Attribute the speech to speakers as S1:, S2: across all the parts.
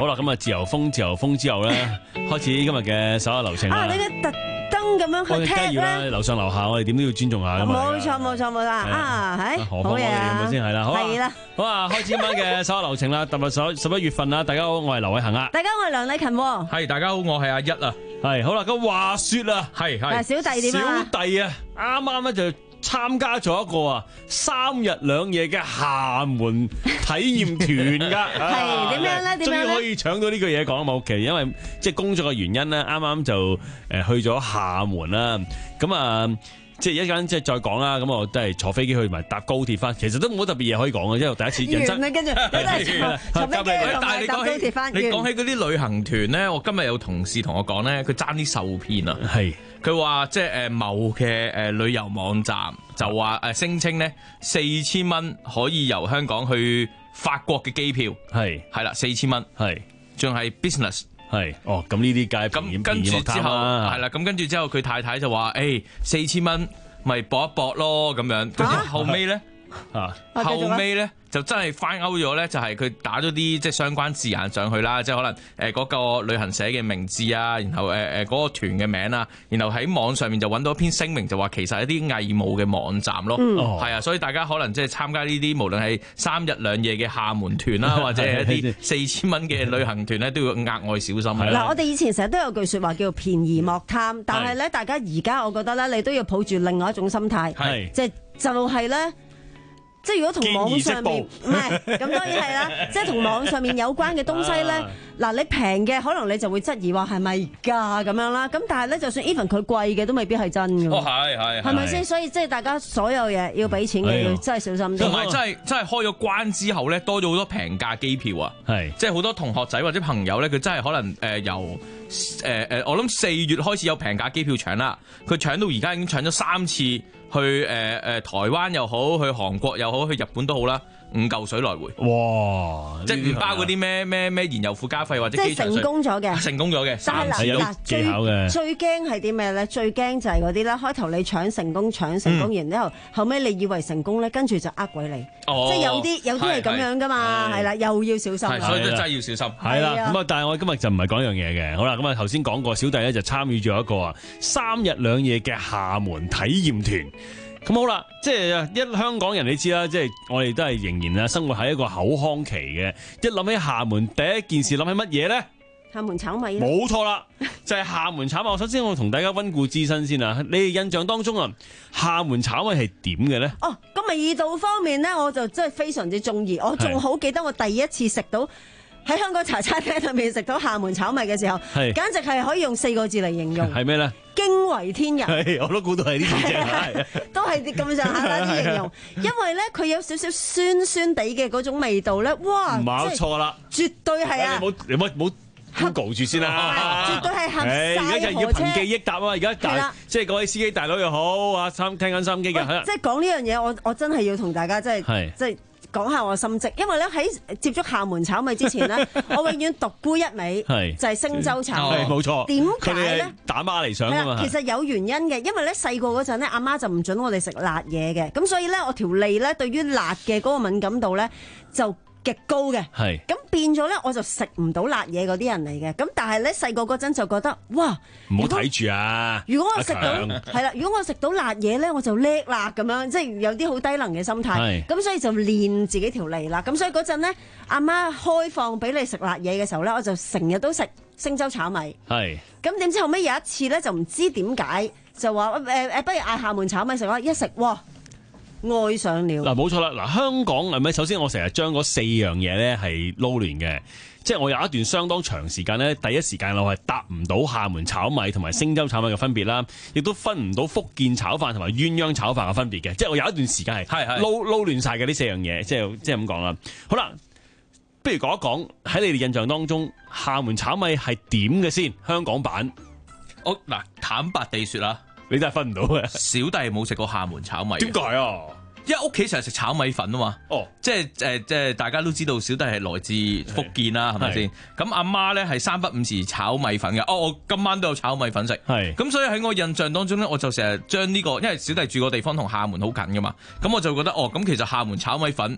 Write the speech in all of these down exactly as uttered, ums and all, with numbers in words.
S1: 好啦，咁啊自由風自由風之後咧，開始今日嘅手下留情啦。
S2: 啊，你嘅特登咁樣去踢咧，
S1: 樓上樓下我哋點都要尊重下噶嘛。
S2: 冇錯冇錯冇錯啊，係
S1: 何況我哋係咪先係啦？好
S2: 係啦，
S1: 好啊，開始今晚嘅手下留情啦，踏入十十一月份啦。大家好，我係劉偉恒啊。
S2: 大家好，我係梁禮勤。
S3: 係大家好，我係阿一啊。
S1: 係好啦，咁話說啊，
S3: 係係
S2: 小弟點啊？
S1: 小弟啊，啱啱咧就參加咗一個啊三日兩夜嘅廈門體驗團噶，
S2: 係點樣咧？點樣咧？
S1: 終於可以搶到呢句嘢講啊嘛，其實因為即係工作嘅原因咧，啱啱就誒去咗廈門啦，咁啊即係一陣即係再講啦，咁我都係坐飛機去埋搭高鐵翻，其實都冇特別嘢可以講嘅，因為第一次人生。
S2: 跟住都係坐坐飛機同埋搭高鐵翻。
S3: 你講起嗰啲旅行團咧，我今日有同事同我講咧，佢爭啲受騙啊。
S1: 係。
S3: 佢話即係誒某嘅誒旅遊網站就話誒聲稱咧四千蚊可以由香港去法國嘅機票，係係啦四千蚊，係仲係 business， 係哦咁呢啲梗係咁跟住之後係啦，咁跟住之後佢太太就話誒四千蚊咪搏一搏咯咁樣，跟住後尾咧啊後尾咧。就真係翻勾咗咧，就係佢打咗啲即係相關字眼上去啦，即係可能誒嗰個旅行社嘅名字啊，然後誒誒嗰個團嘅名啊，然後喺網上面就揾到一篇聲明，就話其實係一啲偽冒嘅網站咯，係、嗯、啊，所以大家可能即係參加呢啲無論係三日兩夜嘅廈門團啦，或者係一啲四千蚊嘅旅行團咧，都要額外小心。
S2: 嗱，我哋以前成日都有句説話叫做便宜莫貪，但係咧，大家而家我覺得咧，你都要抱住另外一種心態，即係就係咧。即係如果同網上面唔係咁，當然係啦。即係同網上面有關嘅東西咧，嗱、啊、你平嘅可能你就會質疑話係咪㗎咁樣啦。咁但係咧，就算 even 佢貴嘅都未必係真㗎。
S3: 哦，係係係咪
S2: 先？所以即係大家所有嘢要俾錢嘅，要真係小心啲。
S3: 同埋真係真係開咗關之後咧，多咗好多平價機票啊！係即係好多同學仔或者朋友咧，佢真係可能誒、呃、由誒誒、呃，我諗四月開始有平價機票搶啦。佢搶到而家已經搶咗三次。去誒誒、呃、台灣又好，去韓國又好，去日本都好啦，五嚿水來回。哇！即係唔包嗰啲咩咩咩燃油附加費或者機場稅。即係成功咗嘅，成功咗嘅。
S2: 但係嗱嗱最最驚係啲咩咧？最驚就係嗰啲咧，開頭你搶成功搶成功，然之後後尾你以為成功咧，跟住就呃鬼你。哦、即係有啲有啲係咁樣噶嘛，係啦，又要小心。係，
S3: 所以都真係要小心。
S1: 係啦，咁啊，但係我今日就唔係講一樣嘢嘅。好啦，咁啊頭先講過，小弟咧就參與咗一個啊三日兩夜嘅廈門體驗團。咁好啦，即係一香港人你知啦，即係我哋都係仍然啊生活喺一個口腔期嘅。一諗起廈門，第一件事諗起乜嘢咧？
S2: 廈門炒米。
S1: 冇錯啦，就係、是、廈門炒米。首先我同大家溫故知新先啦。你哋印象當中啊，廈門炒米係點嘅咧？哦，
S2: 咁味道方面咧，我就真係非常之中意。我仲好記得我第一次食到喺香港茶餐廳裏面食到廈門炒米嘅時候，簡直係可以用四個字嚟形容。係咩咧？驚為天人。我都估到係呢啲啫，都係啲咁上下啦啲形容。因為咧，佢有少少酸酸地嘅嗰種味道咧，哇！冇錯啦，絕對係啊！你冇你冇冇 Google 住先啦，絕對係合晒。而家就要憑記憶答啊！而家大即係各位司機大佬又好啊，聽緊收音機嘅，即係講呢樣嘢，我我真係要同大家即係即係。講下我心跡，因為咧喺接觸廈門炒米之前咧，我永遠獨沽一味，就係星洲炒米。冇錯。點解咧？打孖嚟上㗎嘛。其實有原因嘅，因為咧細個嗰陣咧，阿媽就唔準我哋食辣嘢嘅，咁所以咧我條脷咧對於辣嘅嗰個敏感度咧就極高嘅，咁變咗咧我就食唔到辣嘢嗰啲人嚟嘅，咁但係咧細個嗰陣就覺得哇，唔好睇住啊！如果我食到係啦，如果我食到辣嘢咧，我就叻啦咁樣，即係有啲好低能嘅心態，咁所以就練自己條脷啦。咁所以嗰陣咧，阿媽開放俾你食辣嘢嘅時候咧，我就成日都食星洲炒米。係，咁點知後尾有一次咧，就唔知點解就話誒誒，不如嗌廈門炒米食啦，一食哇！愛上了嗱，冇錯啦嗱，香港係咪？首先我成日將嗰四樣嘢咧係撈亂嘅，即係我有一段相當長時間咧，第一時間我係答唔到廈門炒米同埋星洲炒米嘅分別啦，亦都分唔到福建炒飯同埋鴛鴦炒飯嘅分別嘅，即係我有一段時間係係係撈撈亂晒嘅呢四樣嘢，即係即係咁講啦。好啦，不如講一講喺你哋印象當中廈門炒米係點嘅先？香港版，
S3: 我嗱坦白地說啦。
S1: 你真係分唔到嘅，
S3: 小弟冇食過廈門炒米。
S1: 點解啊？
S3: 因為屋企成日食炒米粉啊嘛。哦，即係誒、呃，即係大家都知道，小弟係來自福建啦，係咪先？咁阿媽咧係三不五時炒米粉嘅。哦，我今晚都有炒米粉食。係。咁所以喺我印象當中咧，我就成日將呢個，因為小弟住個地方同廈門好近噶嘛，咁我就覺得哦，咁其實廈門炒米粉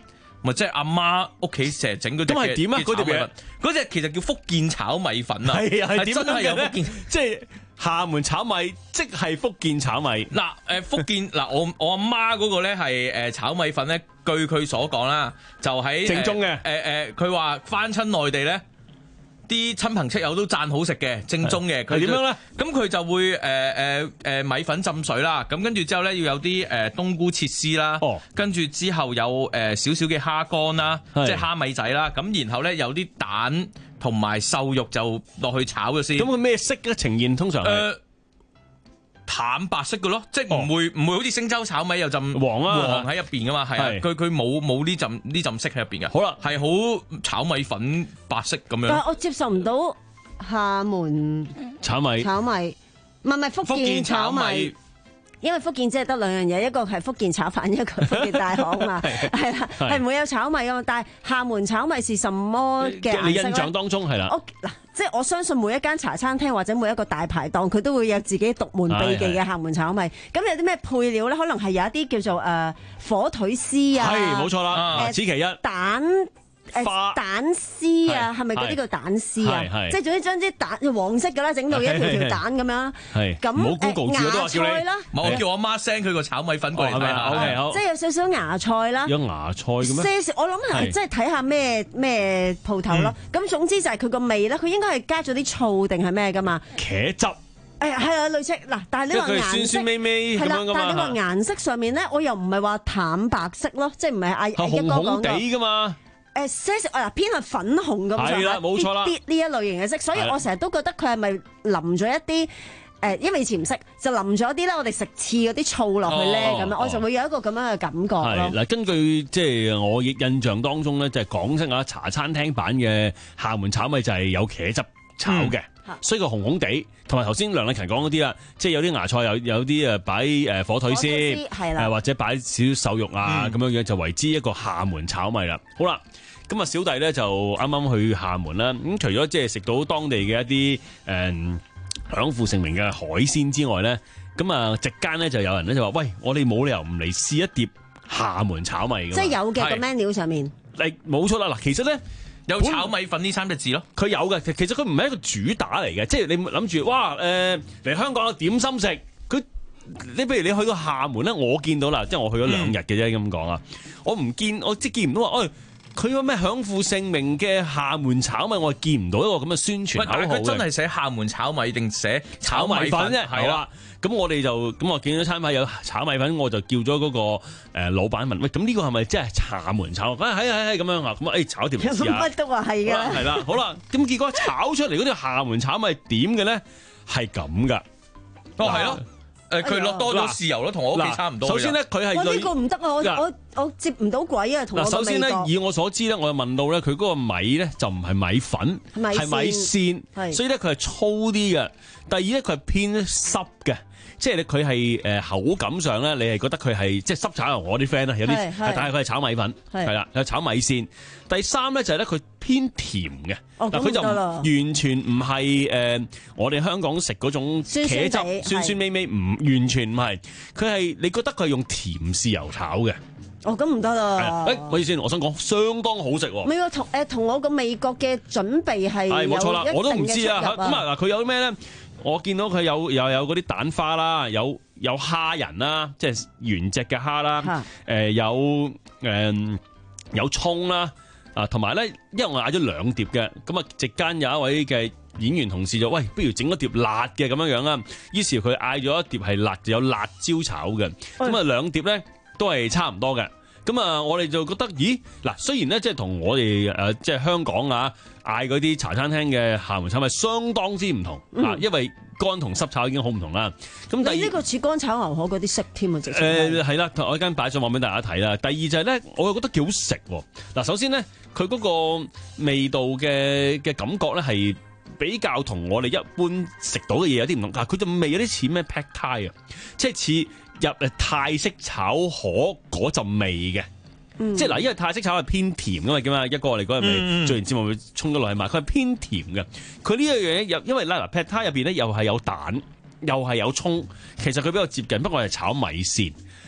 S3: 咪即係阿媽屋企成日整嗰隻。
S1: 咁係點啊？嗰碟嘢，
S3: 嗰隻其實叫福建炒米粉啊。
S1: 係啊，係點
S3: 真係有福建，
S1: 即係廈門炒米，即係福建炒米。
S3: 嗱，誒福建嗱，我我阿媽嗰個咧係誒炒米粉咧，據佢所講啦，就喺
S1: 正宗嘅。
S3: 誒誒，佢話翻親內地咧。啲親朋戚友都讚好食嘅，正宗嘅。
S1: 佢點樣咧？
S3: 咁佢就會誒誒誒米粉浸水啦，咁跟住之後咧要有啲誒冬菇切絲啦，
S1: 哦、
S3: 跟住之後有誒少少嘅蝦乾啦，即係蝦米仔啦，咁然後咧有啲蛋同埋瘦肉就落去炒咗先。
S1: 咁佢咩色嘅呈現通常係？呃
S3: 淡白色嘅咯，即係唔會唔、哦、會好似星洲炒米有陣
S1: 黃啊
S3: 黃喺入邊噶嘛，係啊，佢佢冇冇呢陣呢陣色喺入邊嘅。
S1: 好啦，
S3: 係好炒米粉白色咁樣。
S2: 但係我接受唔到廈門
S1: 炒米，
S2: 炒米唔係唔係福建炒米。炒米因為福建只係得兩樣嘢，一個係福建炒飯，一個係福建大行嘛，係啦，係唔會有炒米噶嘛。但係廈門炒米是什麼嘅？
S1: 你印象當中係啦。
S2: 嗱，即係我相信每一間茶餐廳或者每一個大排檔，佢都會有自己獨門秘技嘅廈門炒米。咁有啲咩配料咧？可能係有一啲叫做誒、呃、火腿絲啊，
S1: 係冇錯啦，呃、此其一。
S2: 蛋。誒蛋絲啊，係咪嗰啲叫蛋絲啊？即係總之將啲蛋黃色㗎啦，整到一條條蛋咁樣。
S1: 係咁冇 Google 住都話叫你。
S3: 冇叫我媽 send 佢個炒米粉過嚟睇下。
S1: OK 好。
S2: 即係有少少芽菜啦。
S1: 有芽菜嘅咩？
S2: 我諗係即係睇下咩咩鋪頭咯。咁總之就係佢個味咧，佢應該係加咗啲醋定係咩㗎嘛？
S1: 茄汁。
S2: 誒係啊，類似嗱，但係你話顏色
S1: 酸酸味味係啦，
S2: 但係你話顏色上面咧，我又唔係話淡白色咯，即係唔係阿一哥講
S1: 紅紅地㗎嘛。
S2: 誒些少啊，偏係粉紅咁上下，
S1: 冇錯啦，
S2: 啲呢一類型嘅色，所以我成日都覺得佢係咪淋咗一啲誒，因為以前唔識就淋咗啲咧，我哋食翅嗰啲醋落去咧，咁樣我就會有一個咁樣嘅感覺咯。
S1: 嗱，根據即係我印象當中咧，就係港式啊茶餐廳版嘅廈門炒米就係有茄汁炒嘅，所以個紅紅地，同埋頭先梁麗勤講嗰啲啦，即係有啲芽菜，有有啲誒擺誒火腿絲，誒或者擺少少瘦肉啊咁樣樣，就為之一個廈門炒米啦。好啦。咁啊，小弟咧就啱啱去廈門啦。咁除咗即係食到當地嘅一啲誒享負盛名嘅海鮮之外咧，咁啊席間咧就有人咧就話：喂，我哋冇理由唔嚟試一碟廈門炒米㗎。
S2: 即係有嘅個 menu 上面。
S1: 誒冇錯啦，嗱，其實咧
S3: 有炒米粉呢三隻字咯，
S1: 佢有嘅。其實佢唔係一個主打嚟嘅，即係你諗住哇誒嚟、呃、香港嘅點心食，佢你譬如你去到廈門咧，我見到啦，即係我去咗兩日嘅啫咁講啊，我唔見我即係見唔到話，誒、哎。佢個咩享負盛名嘅廈門炒米，我係見唔到一個咁嘅宣傳口號嘅。
S3: 佢真係寫廈門炒米定寫炒米粉啫？
S1: 係啦，咁我哋就咁我見到餐牌有炒米粉，我就叫咗嗰個誒老闆問：喂，咁呢個係咪真係廈門炒？係係係咁樣啊！咁啊誒炒條嚟試下。
S2: 乜都話係㗎。
S1: 係啦，好啦，咁結果炒出嚟嗰啲廈門炒米點嘅咧？係咁㗎。
S3: 哦，係咯。誒佢落多咗豉油咯，同我屋企差唔多。
S1: 首先咧，佢係
S2: 我呢個唔得啊！我我我接唔到軌啊！同我個味道。
S1: 首先咧，以我所知咧，我就問到咧，佢嗰個米咧就唔係米粉，係米線，所以咧佢係粗啲嘅。第二咧，佢係偏濕嘅，即係咧佢係誒口感上咧，你係覺得佢係即係濕炒。我啲 friend 咧有啲，但係佢係炒米粉，係啦，有炒米線。第三咧就係咧佢偏甜嘅，嗱佢就完全唔係誒我哋香港食嗰種茄汁酸酸味味，唔完全唔係，佢係你覺得佢係用甜豉油炒嘅。
S2: 哦，咁唔得啦！
S1: 誒，我意思，我想講相當好食喎。
S2: 唔係同誒同我個味覺嘅準備係係冇錯啦，
S1: 我都唔知啊。咁啊嗱，佢有啲咩咧？我見到佢有又有嗰啲蛋花啦，有有蝦仁啦，即係原隻嘅蝦啦，誒、呃、有誒、呃、有葱啦，啊同埋咧，因為我嗌咗兩碟嘅，咁啊席間有一位嘅演員同事就喂，不如整一碟辣嘅咁樣樣啦，於是佢嗌咗一碟係辣，就有辣椒炒嘅，咁啊兩碟咧都係差唔多嘅。咁啊，我哋就覺得，咦嗱，雖然咧即係同我哋誒即係香港啊嗌嗰啲茶餐廳嘅廈門炒米相當之唔同啊，因為乾同濕炒已經好唔同啦。咁第二
S2: 呢個似乾炒牛河嗰啲色添啊，直情
S1: 誒係啦，我一間擺上網俾大家睇啦。第二就係咧，我又覺得幾好食喎。嗱，首先咧，佢嗰個味道嘅嘅感覺咧係比較同我哋一般食到嘅嘢有啲唔同。嗱，佢就味有啲似咩 pad thai 啊，即係似入誒泰式炒河嗰陣味嘅，嗯、即係嗱，因為泰式炒係偏甜噶嘛，咁啊一個嚟講係咪做完節目會沖咗落去嘛？佢係偏甜嘅，佢呢一樣嘢又因為嗱 pad thai 入邊咧又係有蛋，又係有葱，其實佢比較接近，不過係炒米線。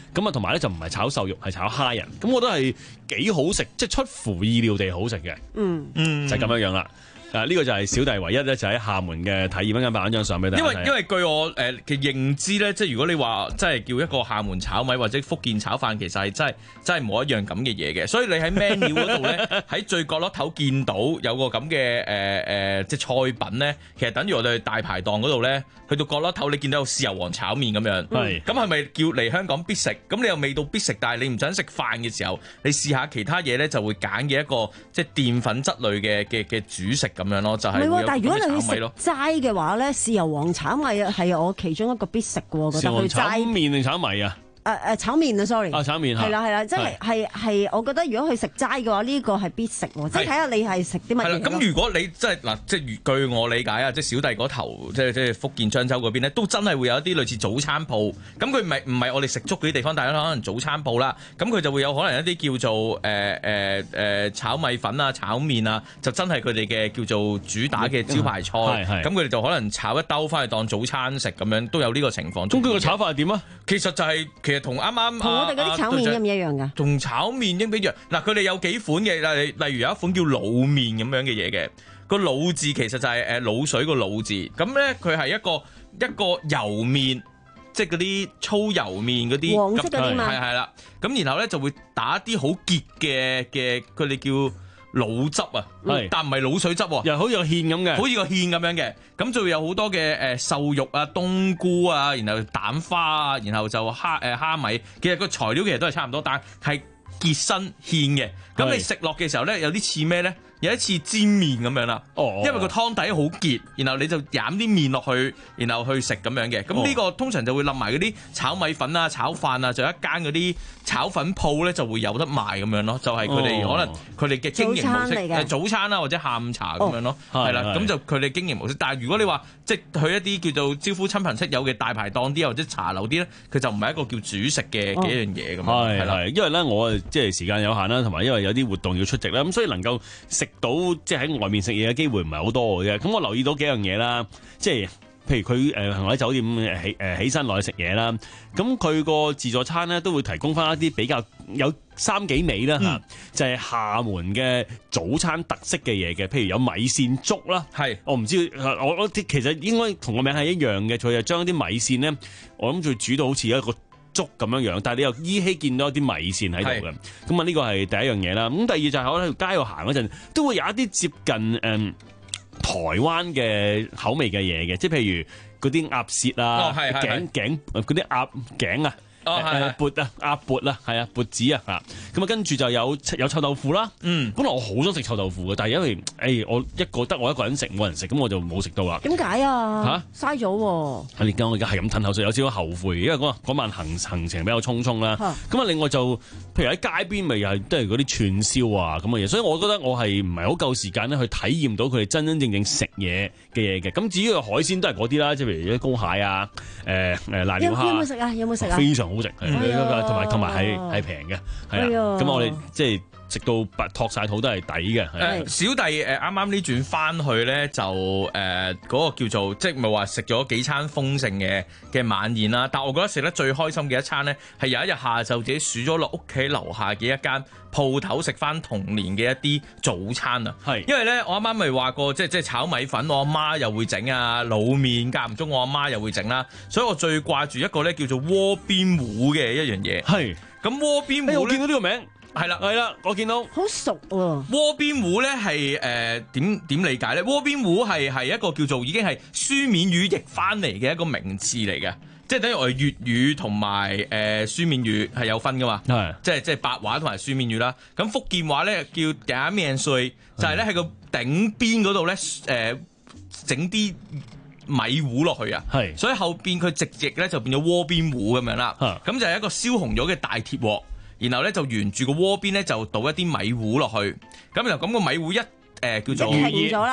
S1: 咁啊同埋咧就唔係炒瘦肉，係炒蝦仁，咁我覺得係幾好食，即係出乎意料地好食嘅。
S2: 嗯
S1: 嗯，就係咁樣樣啦。啊！呢、這個就係小弟唯一咧，就喺廈門嘅體驗，一陣擺張相俾大家睇。
S3: 因為因為據我誒嘅認知咧，即係如果你話真係叫一個廈門炒米或者福建炒飯，其實係真係真係冇一樣咁嘅嘢嘅。所以你喺 menu 嗰度咧，喺最角落頭見到有個咁嘅誒誒即係菜品咧，其實等於我哋大排檔嗰度咧，去到角落頭你見到有豉油皇炒麵咁樣。係、嗯。咁係咪叫嚟香港必食？咁你又未到必食，但係你唔想食飯嘅時候，你試下其他嘢咧，就會揀嘅一個即係澱粉質類嘅嘅嘅主食。咁樣咯，就係、是。
S2: 但係如果你去食齋嘅話咧，豉油皇炒米係我其中一個必食嘅喎，覺得去齋。
S1: 炒麵定炒米啊？
S2: 誒誒、呃、炒麵啊 ，sorry。啊
S1: 炒麵
S2: 係啦係啦，即係係係，我覺得如果去食齋嘅話，呢、這個係必食喎，即係睇下你係食啲乜嘢。
S3: 咁如果你即係嗱，即係據我理解啊，即係小弟嗰頭，即係即係福建漳州嗰邊咧，都真係會有一啲類似早餐鋪。咁佢唔係唔係我哋食粥嗰啲地方，但係可能早餐鋪啦。咁佢就會有可能一啲叫做誒誒誒炒米粉啊、炒麵啊，就真係佢哋嘅叫做主打嘅招牌菜。咁佢哋就可能炒一兜翻去當早餐食咁樣，都有呢個情況。
S1: 咁佢個炒法係點啊？
S3: 其實就係、是、其實同啱啱
S2: 同我哋嗰啲炒麵一唔一樣㗎？
S3: 同炒麵一唔一樣。嗱，佢哋有幾款嘅，例例如有一款叫滷麵咁樣嘅嘢嘅。個滷字其實就係誒滷水個滷字。咁咧佢係一個一個油麵，即係嗰啲粗油麵嗰啲。
S2: 黃色嗰啲嘛。
S3: 係係啦。咁然後咧就會打啲好結嘅嘅，佢哋叫滷汁啊，但唔係滷水汁喎，
S1: 又好似個芡咁嘅，
S3: 好似個芡咁樣嘅，咁就會有好多嘅誒瘦肉啊、冬菇啊，然後蛋花啊，然後就蝦誒蝦米，其實個材料其實都係差唔多，但係結身芡嘅，咁你食落嘅時候咧，有啲似咩咧？有一次煎麵咁樣啦，哦、因為個湯底好結，然後你就飲啲麵落去，然後去食咁樣嘅。咁呢、哦、個通常就會冧埋嗰啲炒米粉啊、炒飯啊，就有一間嗰啲炒粉鋪咧就會有得賣咁樣咯。就係佢哋可能佢哋嘅經營模式係早，早餐啊或者下午茶咁樣咯，係啦、哦。咁就佢哋經營模式。但係如果你話即係去一啲叫做招呼親朋戚友嘅大排檔啲或者茶樓啲咧，佢就唔係一個叫主食嘅嘅一樣嘢咁樣。係係、哦，
S1: 因為咧我即係時間有限啦，同埋因為有啲活動要出席啦，咁所以能夠食到即係喺外面食嘢嘅機會唔係好多嘅啫，咁我留意到幾樣嘢啦，即係譬如佢誒喺酒店起誒起身落去食嘢啦，咁佢個自助餐咧都會提供翻一啲比較有三幾味啦嚇，嗯、就係廈門嘅早餐特色嘅嘢嘅，譬如有米線粥啦，係是我唔知我我其實應該同個名係一樣嘅，佢就將啲米線咧，我諗住煮到好似一個粥咁樣樣，但係你又依稀見到一啲米線喺度嘅，咁啊呢個係第一樣嘢啦。咁第二就係我喺條街度行嗰陣，都會有一啲接近誒、嗯、台灣嘅口味嘅嘢嘅，即係譬如嗰啲鴨舌啊、哦、頸頸嗰啲鴨頸啊。哦，係缽啊，鴨缽啊，係啊，缽子啊，嚇咁啊，跟住就有有臭豆腐啦。嗯，本來我好想食臭豆腐嘅，但係因為誒、欸、我一個得我一個人食，冇人食，咁我就冇食到啦。
S2: 點解啊？嚇，嘥咗喎！
S1: 而家我而家係咁吞口水，有少少後悔，因為嗰嗰晚行行程比較匆匆啦。咁啊哈，另外就譬如喺街邊咪又係都係嗰啲串燒啊咁嘅嘢，所以我覺得我係唔係好夠時間咧去體驗到佢哋真真正正食嘢嘅嘢嘅。咁至於個海鮮都係嗰啲啦，即係譬如啲公蟹啊、誒誒瀨尿蝦。
S2: 有冇食啊？有冇食啊？
S1: 非常好食，同埋同埋係係平嘅，係啊，咁我哋即係食到白托晒肚都係抵嘅。
S3: 誒，小弟誒啱啱呢轉翻去咧，就誒嗰個叫做即係咪話食咗幾餐豐盛嘅嘅晚宴啦？但係我覺得食得最開心嘅一餐咧，係有一日下晝自己數咗落屋企樓下嘅一間鋪頭食翻童年嘅一啲早餐啊。係，因為咧我啱啱咪話過，即係即係炒米粉，我阿媽又會整啊，滷麵間唔中我阿媽又會整啦，所以我最掛住一個咧叫做鍋邊糊嘅一樣嘢。係，咁鍋邊糊咧，
S1: 我見到呢個名。係啦，係啦，我見到
S2: 好熟喎。
S3: 鍋邊糊咧係誒點點理解咧？鍋邊糊係係一個叫做已經係書面語譯翻嚟嘅一個名詞嚟嘅，即係等於我哋粵語同埋誒書面語係有分噶嘛。係，即係即係白話同埋書面語啦。咁福建話咧叫頂面碎，就係咧喺個頂邊嗰度咧誒整啲米糊落去啊。係，所以後邊佢直譯咧就變咗鍋邊糊咁樣啦。咁就係一個燒紅咗嘅大鐵鑊。然後咧就沿住個鍋邊咧就倒一啲米糊落去，咁然後咁個米糊一誒、呃、叫做
S2: 停咗啦，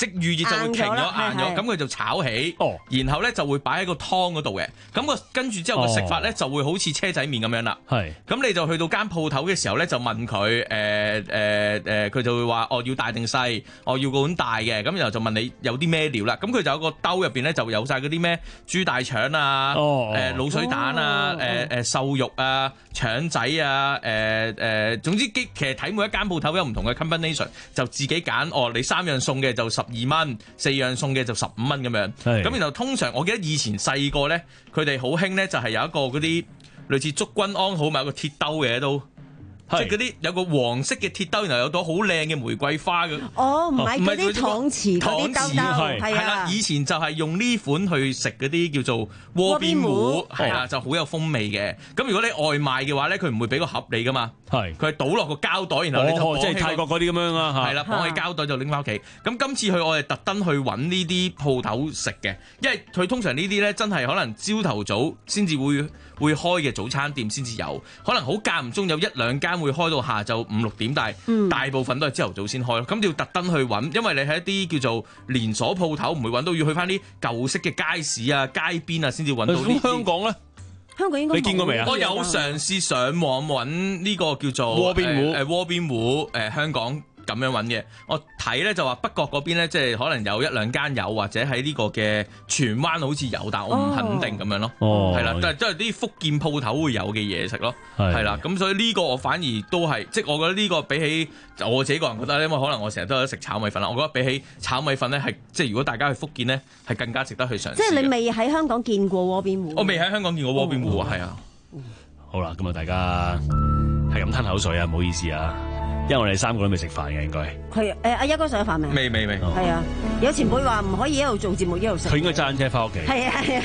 S3: 即預熱就會停咗硬咗，咁佢就炒起，
S1: 哦、
S3: 然後咧就會擺喺個湯嗰度嘅。咁、個跟住之後個食法咧就會好似車仔麵咁樣啦。係，咁你就去到間鋪頭嘅時候咧，就問佢誒誒誒，佢、呃呃、就會話哦要大定細，我、哦、要個碗大嘅。咁然後就問你有啲咩料啦。咁佢就有個兜入邊咧就有晒嗰啲咩豬大腸啊，誒、
S1: 哦
S3: 呃、滷水蛋啊，誒誒瘦肉啊，腸仔啊，誒、呃、誒、呃，總之其實睇每一間鋪頭有唔同嘅 combination， 就自己揀哦。你三樣餸嘅就十二蚊，四樣餸嘅就十五蚊咁樣。咁然後通常我記得以前細個咧，佢哋好興咧就係有一個嗰啲類似祝君安好咪有個鐵兜嘅都。即係嗰啲有個黃色嘅鐵兜，然後有朵好靚嘅玫瑰花嘅。
S2: 哦，唔係嗰啲搪瓷嗰啲兜兜，係
S3: 啦。以前就係用呢款去食嗰啲叫做鍋邊糊，係啦，就好有風味嘅。咁如果你外賣嘅話咧，佢唔會俾個盒你噶嘛。係，佢係倒落個膠袋，然後你就
S1: 哦，即係泰國嗰啲咁樣啊。
S3: 係啦，綁起膠袋就拎翻屋企。咁今次去我哋特登去揾呢啲鋪頭食嘅，因為佢通常呢啲咧真係可能朝頭早先至會會開嘅早餐店先至有，可能好間唔中有一兩間會開到下晝五六點，但係大部分都係朝頭早先開咯。咁、嗯、要特登去揾，因為你喺一啲叫做連鎖鋪頭，唔會揾到，要去翻啲舊式嘅街市啊、街邊啊先至揾到。咁
S1: 香港咧？
S2: 香港應該
S1: 你見過未啊？
S3: 我有嘗試上網揾呢個叫做
S1: 鍋邊糊，
S3: 誒鍋邊糊，誒香港。咁樣揾嘅，我睇咧就話北角嗰邊咧，即係可能有一兩間有，或者喺呢個嘅荃灣好似有，但我唔肯定咁樣咯。哦，係啦，但係都係啲福建鋪頭會有嘅嘢食咯。係啦，咁所以呢個我反而都係，即係我覺得呢個比起我自己個人覺得咧，因為可能我成日都有食炒米粉啦，我覺得比起炒米粉咧係，即係如果大家去福建咧係更加值得去嘗試。
S2: 即係你未喺香港見過鍋邊糊？
S3: 我未喺香港見過鍋邊糊啊，係啊。
S1: 好啦，咁啊大家係咁吞口水啊，唔好意思啊。因為我哋三個都未食飯嘅，應該
S2: 係誒阿一哥食咗飯未？
S3: 未未未。
S2: 係啊，有前輩話唔可以一路做節目一路食。
S1: 佢應該揸緊車翻屋企。係啊係啊。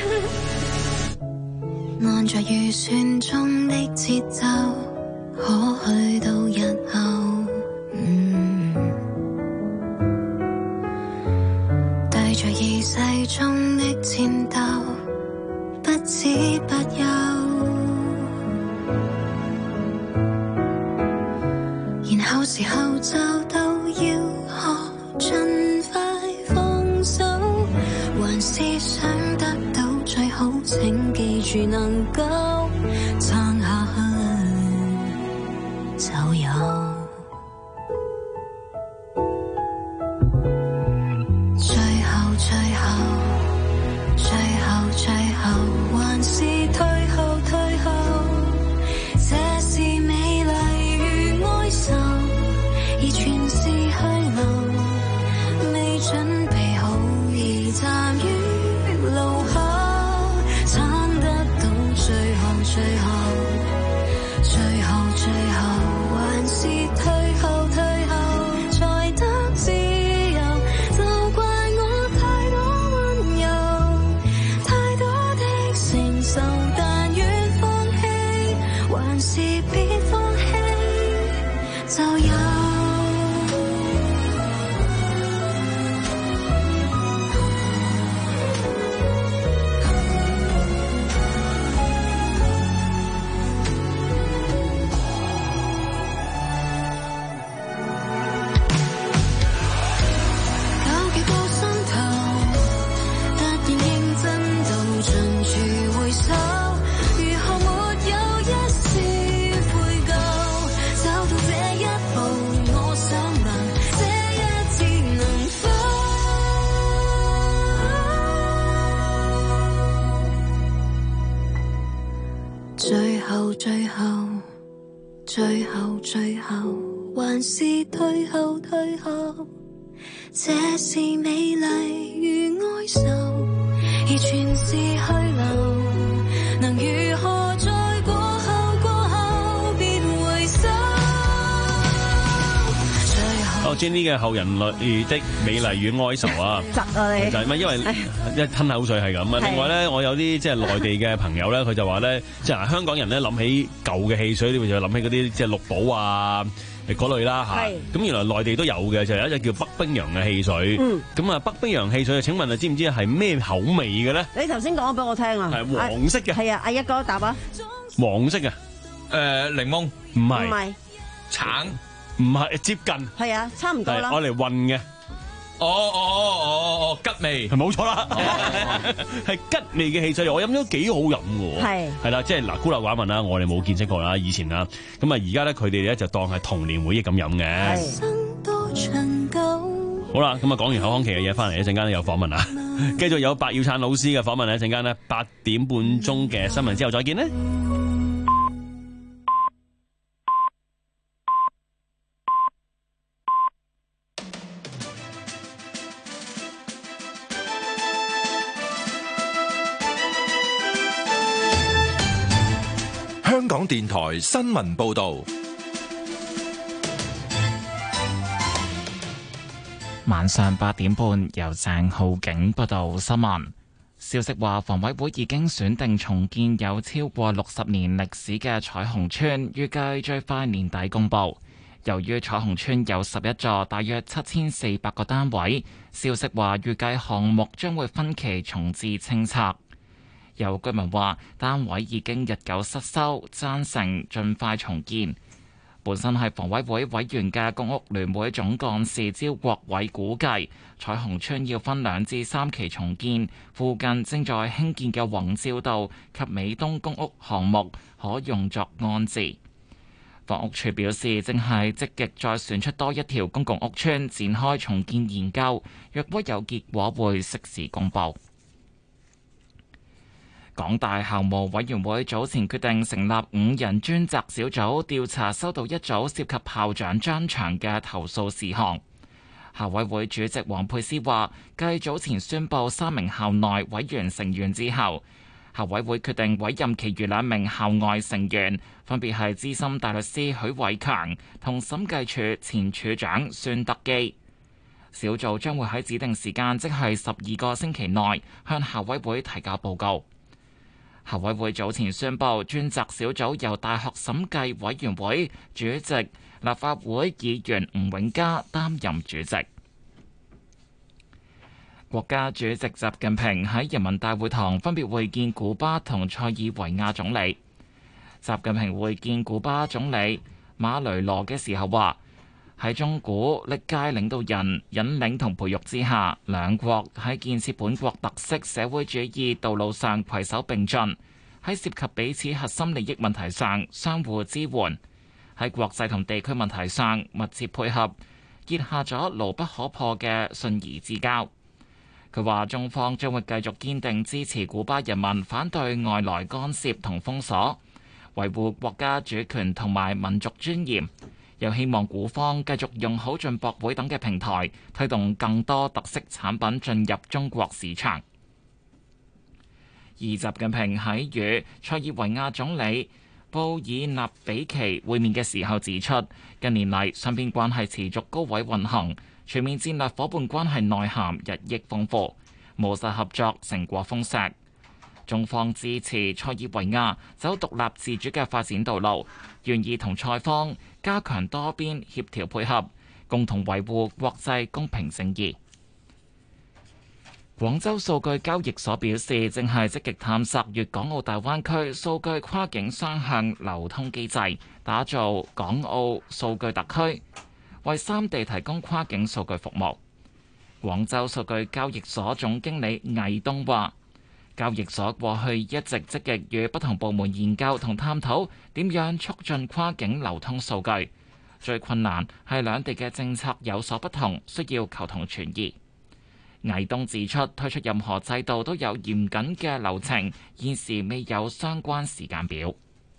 S4: 按着預算中的節奏，可去到日後。嗯，對着意勢中的戰鬥，不知不休。然後時候就到要學盡快放手，還是想得到最好，請記住能夠撐下去就有。最後最後最後最後還是退後退後，這是美麗與哀愁，而全是虛流，未準備好而站於路口，撐得到最後最後最後最後還是退後退後才得自由，就怪我太多溫柔，太多的承受，但願放棄還是別放棄就有。最後最後最後最後還是退後退後，這是美麗與哀愁，而全是虛流，能如何在過後過後別回首。
S1: 哦 Jenny 嘅後人類的美麗與哀愁啊，
S2: 窒啊你，
S1: 就係因為一吞口水係咁啊。另外咧，我有啲即係內地嘅朋友咧，佢就話咧，即係香港人咧諗起舊嘅汽水，你會就諗起嗰啲即係綠寶啊嗰類啦嚇。咁原來內地都有嘅，就有一隻叫北冰洋嘅汽水。咁啊，北冰洋汽水，請問啊，知唔知係咩口味嘅咧？
S2: 你頭先講咗俾我聽啊，
S1: 係黃色嘅。
S2: 係啊，阿一哥答啊，
S1: 黃色嘅。
S3: 誒檸檬
S1: 唔係，
S2: 唔係
S3: 橙。
S1: 唔係接近，
S2: 係啊，差唔多啦。
S1: 我嚟混嘅，
S3: 哦哦味，
S1: 係冇錯啦，係吉味嘅汽水，我飲咗幾好飲嘅喎。係係啦，即係嗱，孤陋寡聞啦，我哋冇見識過啦，以前啦，咁啊而家咧佢哋咧就當係童年回憶咁飲嘅。好啦，咁啊講完口腔期嘅嘢翻嚟，一陣間咧有訪問啊，繼續有白耀燦老師嘅訪問，一陣間咧八點半鐘嘅新聞之後再見咧。
S5: 香港電台新聞報道。
S6: 晚上八點半，由鄭浩景報道新聞。消息話，房委會已經選定重建有超過六十年歷史嘅彩虹邨，預計最快年底公布。由於彩虹邨有十一座，大約七千四百個單位，消息話預計項目將會分期重置清拆。有居民話，單位已經日久失修，贊成盡快重建。本身係房委會委員嘅公屋聯會總幹事招國偉估計，彩虹邨要分兩至三期重建，附近正在興建嘅宏照道及美東公屋項目可用作安置。房屋署表示，正係積極再選出多一條公共屋邨，展開重建研究，若果有結果會適時公佈。港大校務委員會早前決定成立五人專責小組，調查收到一組涉及校長張翔嘅投訴事項。校委會主席王沛詩話，繼早前宣布三名校內委員成員之後，校委會決定委任其餘兩名校外成員，分別係資深大律師許偉強同審計署前署長孫德基。小組將會喺指定時間，即係十二個星期內，向校委會提交報告。校委會早前宣布，專責小組由大學審計委員會主席、立法會議員吳永嘉擔任主席。國家主席習近平喺人民大會堂分別會見古巴同塞爾維亞總理。習近平會見古巴總理馬雷羅嘅時候話，喺中古歷屆領導人引領同培育之下，兩國喺建設本國特色社會主義道路上攜手並進，喺涉及彼此核心利益問題上相互支援，喺國際同地區問題上密切配合，結下咗牢不可破嘅信誼之交。佢話，中方將會繼續堅定支持古巴人民反對外來干涉同封鎖，維護國家主權同埋民族尊嚴。又希望古方繼續用好進博會等嘅平台，推動更多特色產品進入中國市場。而習近平喺與塞爾維亞總理布爾納比奇會面嘅時候指出，近年嚟雙邊關係持續高位運行，全面戰略夥伴關係內涵日益豐富，務實合作成果豐碩。中方支持塞爾維亞走獨立自主嘅發展道路，願意同塞方加強多邊協調配合，共同維護國際公平正義。廣州數據交易所表示，正係積極探索粵港澳大灣區數據跨境雙向流通機制，打造港澳數據特區，為三地提供跨境數據服務。廣州數據交易所總經理魏東話，交易所過去一直積極與不同部門研究同探討點樣促進跨境流通數據，最困難係兩地嘅政策有所不同，需要求同存異。魏東指出，推出任何制度都有嚴謹嘅流程，現時未有相關時間表。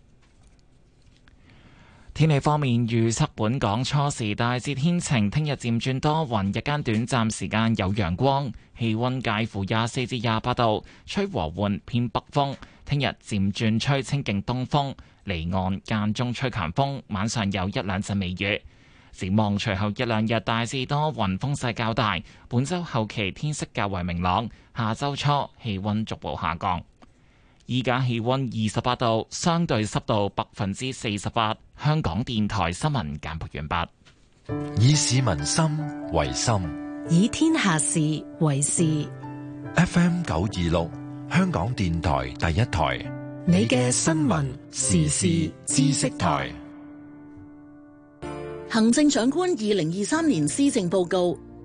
S6: 天氣方面預測，本港初時大致天晴，聽日漸轉多雲，日間短暫時間有陽光，氣溫介乎廿四至廿八度，吹和緩偏北風。聽日漸轉吹清勁東風，離岸間中吹強風，晚上有一兩陣微雨。展望隨後一兩日大致多雲，風勢較大。本周後期天色較為明朗，下周初氣溫逐步下降。依家氣溫二十八度，相對濕度百分之四十八。香港電台新聞簡報完畢。
S5: 以市民心為心，
S7: 以天下事為事。
S5: F M 九二六，香港電台第一台，
S7: 你嘅新聞時事知識台。
S8: 行政長官二零二三年施政報告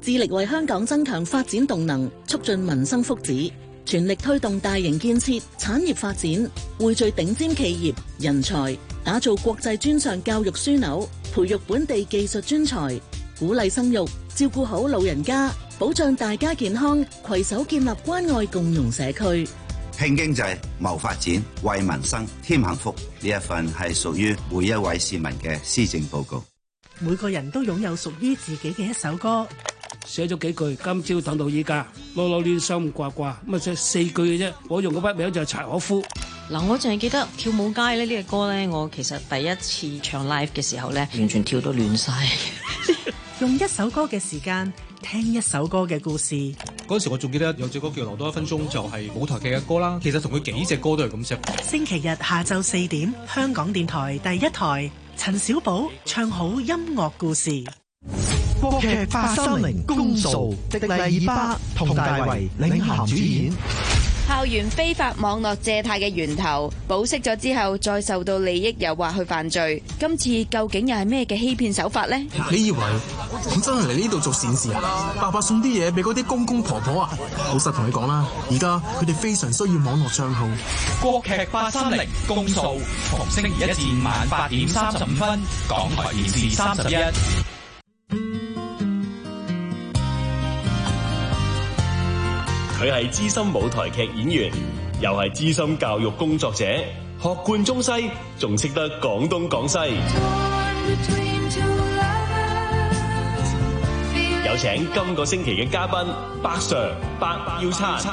S8: 致力為香港增強發展動能，促進民生福祉，全力推動大型建設、產業發展，匯聚頂尖企業人才，打造國際專上教育樞紐，培育本地技術專才，鼓勵生育，照顧好老人家，保障大家健康，攜手建立關愛共融社區。
S9: 拼經濟、謀發展、為民生添幸福，呢一份係屬於每一位市民嘅施政報告。
S7: 每個人都擁有屬於自己嘅一首歌。
S10: 寫咗幾句，今朝等到依家，囉囉攣心掛掛，咁啊寫四句嘅啫。我用嘅筆名就係柴可夫。
S11: 嗱，我淨係記得跳舞街咧呢個歌咧，我其實第一次唱 live 嘅時候咧，完全跳到亂晒。
S7: 用一首歌嘅時間聽一首歌嘅故事。
S12: 嗰時我仲記得有隻歌叫《留多一分鐘》，就係舞台劇嘅歌啦。其實同佢幾隻歌都係咁寫。
S7: 星期日下晝四點，香港電台第一台，陳小寶唱好音樂故事。
S13: 國劇八三零公訴，迪麗熱巴同大為領銜主演。
S14: 校園非法網絡借貸嘅源頭，保釋咗之後再受到利益誘惑去犯罪，今次究竟又係咩嘅欺騙手法呢？
S15: 你以為我真係嚟呢度做善事啊？白白送啲嘢俾嗰啲公公婆婆啊？老實同你講啦，而家佢哋非常需要網絡帳號。
S16: 國劇八三零公訴，逢星期一至五晚八點三十五分，港台電視三十一。
S17: 佢係資深舞台劇演員，又係資深教育工作者，學貫中西，仲識得廣東廣西。有請今個星期嘅嘉賓白 Sir 白耀燦。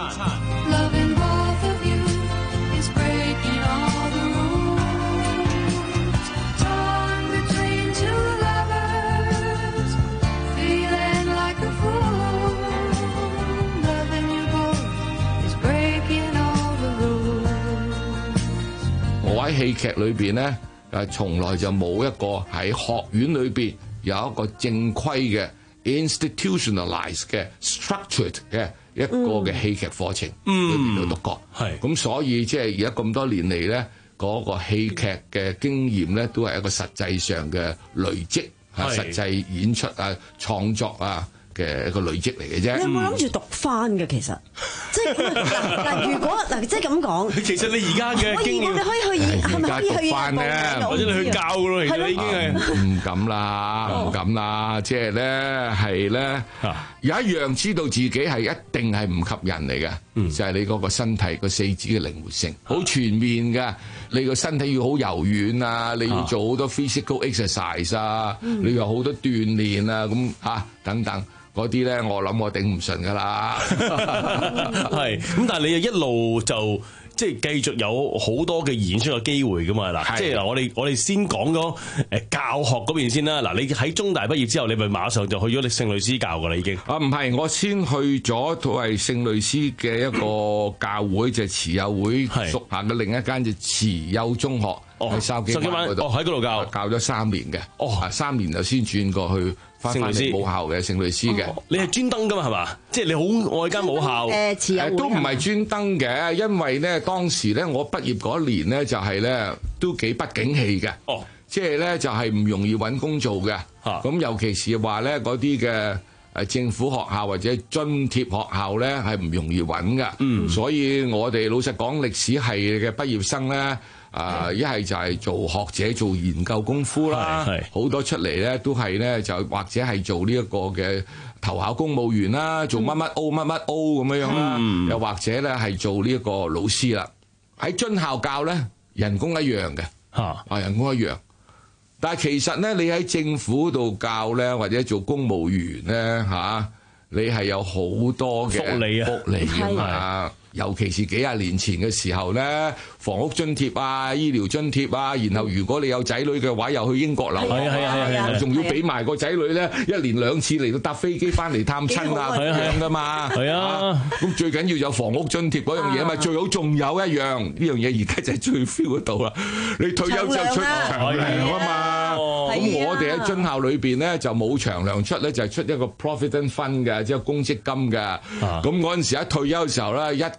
S18: 我喺戲劇裏邊咧，誒從來就冇一個喺學院裏邊有一個正規嘅 institutionalized 嘅 structured 嘅一個嘅戲劇課程裏邊度讀過。係咁、嗯，所以即係而家咁多年嚟咧，嗰、那個戲劇嘅經驗咧，都係一個實際上嘅累積，係實際演出啊、創作啊嘅一個累積嚟嘅啫。
S2: 你有冇諗住讀翻嘅？其實即係嗱嗱，如果嗱即係咁講，
S1: 其實你而家嘅經驗，
S2: 我哋可以去，係咪可以去翻咧？
S1: 或者你去教咯，其實已經係
S18: 唔敢啦，唔敢啦。即係咧，係咧，有一樣知道自己係一定係唔及人嚟嘅，就係你嗰個身體個四肢嘅靈活性，好全面嘅。你個身體要好柔軟啊，你要做好多 physical exercise 啊，你有好多鍛鍊啊，咁嚇等等。嗰啲咧，我諗我頂唔順噶啦。
S1: 係咁，但係你又一路就即係繼續有好多嘅演出嘅機會噶嘛？嗱，即係嗱，我哋我哋先講咗誒教學嗰邊先啦。嗱，你喺中大畢業之後，你咪馬上就去咗你聖類斯教噶啦，已經。
S18: 啊，唔係，我先去咗係聖類斯嘅一個教會，就係慈幼會屬下嘅另一間就慈幼中學，喺筲箕灣嗰度。哦，喺嗰度教，教咗三年嘅。哦，三年就先轉過去。翻返嚟母校嘅聖類斯嘅、哦，
S1: 你係專登噶嘛係嘛？即係你好愛間母校。
S2: 誒，慈幼會
S18: 都唔係專登嘅，因為咧當時咧我畢業嗰年咧就係咧都幾不景氣嘅。哦，即係咧就係唔容易揾工做嘅。嚇，咁尤其是話咧嗰啲嘅誒政府學校或者津貼學校咧係唔容易揾嘅。嗯，所以我哋老實講歷史系嘅畢業生咧。啊！一係就係做學者做研究功夫啦，好多出嚟咧都係咧就或者係做呢一個嘅投考公務員啦，做乜乜 O 乜乜 O 咁樣樣啦，嗯、又或者咧係做呢一個老師啦。喺津校教咧人工一樣嘅，啊人工一樣。但係其實咧你喺政府度教咧或者做公務員咧嚇、啊，你係有好多嘅
S1: 福利啊，
S18: 福利㗎嘛。尤其是幾廿年前嘅時候咧，房屋津貼啊、醫療津貼啊，然後如果你有仔女嘅話，又去英國留學，係啊係啊，仲要俾埋個仔女咧一年兩次嚟到搭飛機翻嚟探親啊，咁樣噶嘛，係啊。咁最緊要有房屋津貼嗰樣嘢嘛，最好仲有一樣呢樣嘢，而家就係最 feel 得到啦。你退休之後出長糧啊嘛，咁我哋喺津校裏邊咧就冇長糧出咧，就係出一個 provident fund 嘅，即係公積金嘅。咁嗰陣時一退休嘅時候咧，一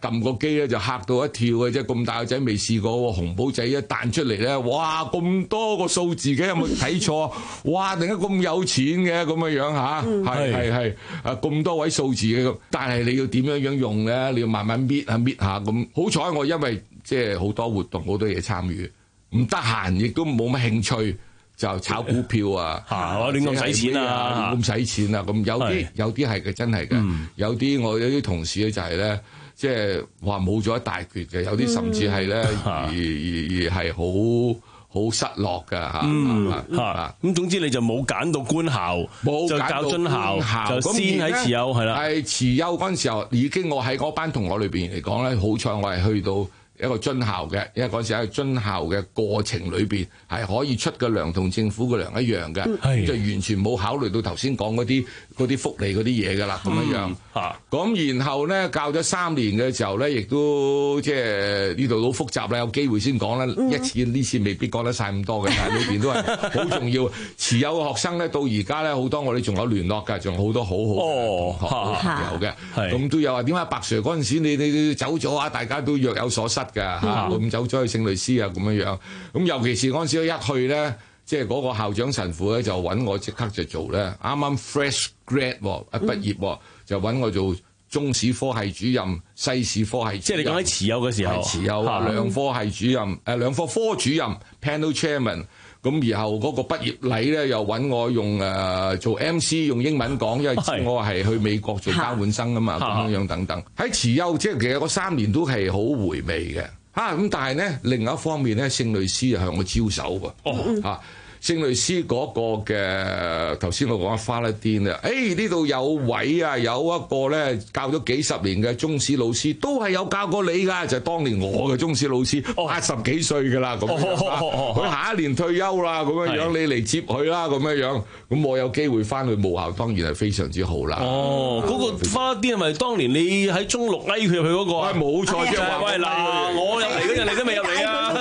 S18: 撳個機咧就嚇到一跳嘅啫，咁大個仔未試過喎，紅簿仔一彈出嚟咧，哇咁多個數字嘅，有冇睇錯？哇，點解咁有錢嘅咁嘅樣嚇？係係係啊，咁多位數字嘅，但係你要點樣樣用咧？你要慢慢搣下搣下咁。好彩我因為即係好多活動好多嘢參與，唔得閒亦都冇乜興趣。就炒股票啊，
S1: 我亂咁使錢啊，
S18: 亂咁使錢啊，咁有啲有啲係嘅，真係嘅、嗯。有啲我有啲同事咧就係咧，即係話冇咗一大橛嘅，有啲甚至係咧、嗯、而而而係好好失落㗎嚇。
S1: 嗯嚇，咁總之你就冇揀到官校，冇揀到津校，就先喺持有係啦。
S18: 係持有嗰陣時候，已經我喺嗰班同學裏邊嚟講咧，好彩我係去到一個津校嘅，因為嗰陣時喺津校嘅過程裏邊係可以出嘅糧同政府嘅糧一樣嘅，嗯、就完全冇考慮到頭先講嗰啲嗰啲福利嗰啲嘢㗎啦，咁樣樣。嚇、嗯，咁然後咧教咗三年嘅時候咧，亦都即係呢度好複雜啦，有機會先講啦。嗯、一次呢次未必講得晒咁多嘅，但係裏邊都係好重要。持有嘅學生咧，到而家咧好多我哋仲有聯絡㗎，仲有好多好好嘅朋友嘅。咁都有話點解白 Sir 嗰陣時你你走咗啊？大家都若有所失㗎嚇，咁、嗯、走咗去聖類斯啊咁樣樣。咁尤其是嗰陣時一去咧，即係嗰個校長神父咧就揾我即刻就做咧，啱啱 fresh grad 喎，一畢業喎，就揾我做中史科系主任、西史科系主任。即係你講喺持有嘅時候，持有兩科系主任，誒兩科科主任 panel chairman。咁然後嗰個畢業禮咧又揾我用誒做 M C 用英文講，因為我係去美國做交換生啊嘛，咁樣樣等等。喺持有即係其實嗰三年都係好回味嘅。嚇咁，但係咧另一方面咧，聖類斯向我招手喎。哦，嚇聖類斯嗰個嘅頭先我講花拉甸啊，誒呢度有位啊，有一個咧教咗幾十年嘅中史老師，都係有教過你㗎，就係、是、當年我嘅中史老師，八十幾歲㗎啦，咁樣佢下一年退休啦，咁樣樣你嚟接佢啦，咁樣樣，咁我有機會翻去母校，當然係非常之好啦。哦，嗰、那個花拉甸係咪當年你喺中六拉佢入去嗰個啊？冇錯，即係話喂嗱，我入嚟嗰陣你都未入嚟啊，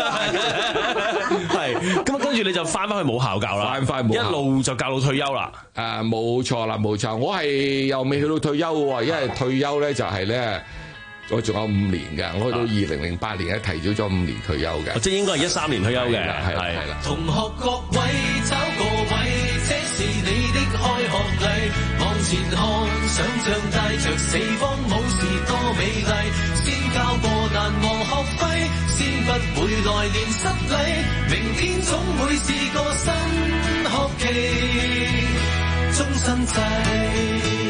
S18: 係咁啊，跟住你就翻返去母校教啦，翻返母校一路就教到退休啦。誒，冇錯啦，冇錯，我係又未去到退休喎，因為退休咧就係咧。我仲有五年嘅，我去到二零零八年咧提早咗五年退休嘅，即係應該係一三年退休嘅，係啦係啦。同學各位找個位，這是你的開學禮，往前看，想像帶着四方武士多美麗，先交過難忘學費，先不會來年失禮，明天總會是個新學期，終身制。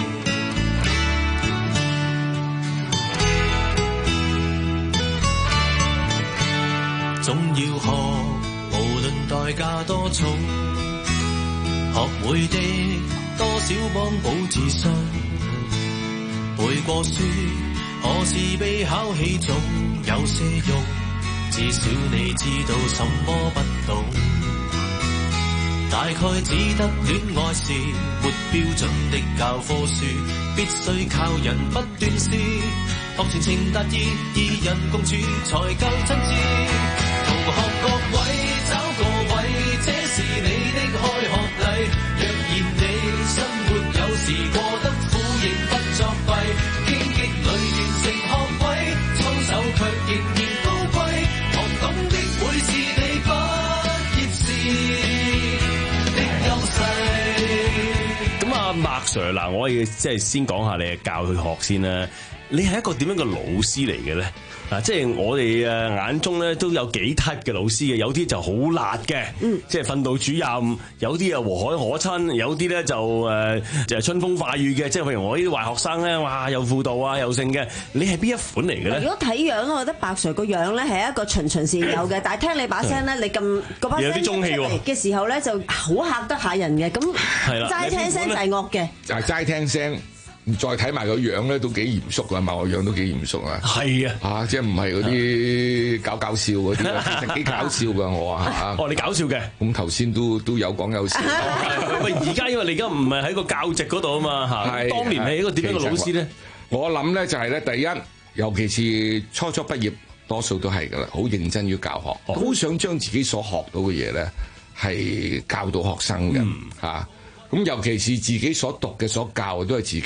S18: 總要學，無論代價多重，學會的多少幫補自信。背過書，何時被考起總有些用，至少你知道什麼不懂。大概只得戀愛是沒標準的教科書，必須靠人不斷試，學前情達意，二人共處才夠真摯。同學各位找個位，這是你的開學禮。若然你生活有時過得苦，仍不作弊，荊棘裏完成學位，操守卻仍然高貴，學懂的會是你畢業時的優勢。咁啊，麥 Sir 嗱，我要即係先講下你教佢學先啦。你係一個點樣嘅老師嚟嘅咧？嗱，即係我哋誒眼中咧都有幾級嘅老師嘅，有啲就好辣嘅，嗯、即係訓導主任；有啲啊和藹可親，有啲咧就誒就係春風化雨嘅。即係譬如我呢啲壞學生咧，哇又輔導啊又剩嘅，你係邊一款嚟嘅咧？如果睇樣，我覺得白 Sir 個樣咧係一個循循善誘嘅，但係聽你把聲咧，你咁嗰把聲出嚟嘅時候咧就好嚇得下人嘅，咁齋聽聲就係惡嘅，就係齋聽聲。再睇埋個樣咧，都幾嚴肅噶嘛，我樣都幾嚴肅啊！係啊，嚇，即係唔係嗰啲搞搞笑嗰啲，其實幾搞笑噶我啊！哦，你搞笑嘅，咁頭先都都有講有笑。喂，而家因為你而家唔係喺個教席嗰度啊嘛嚇，當年係一個點樣嘅老師咧？我諗咧就係咧，第一，尤其是初初畢業，多數都係噶啦，好認真要教學，好想將自己所學到嘅嘢咧係教到學生嘅嚇。咁尤其是自己所讀嘅所教都係自己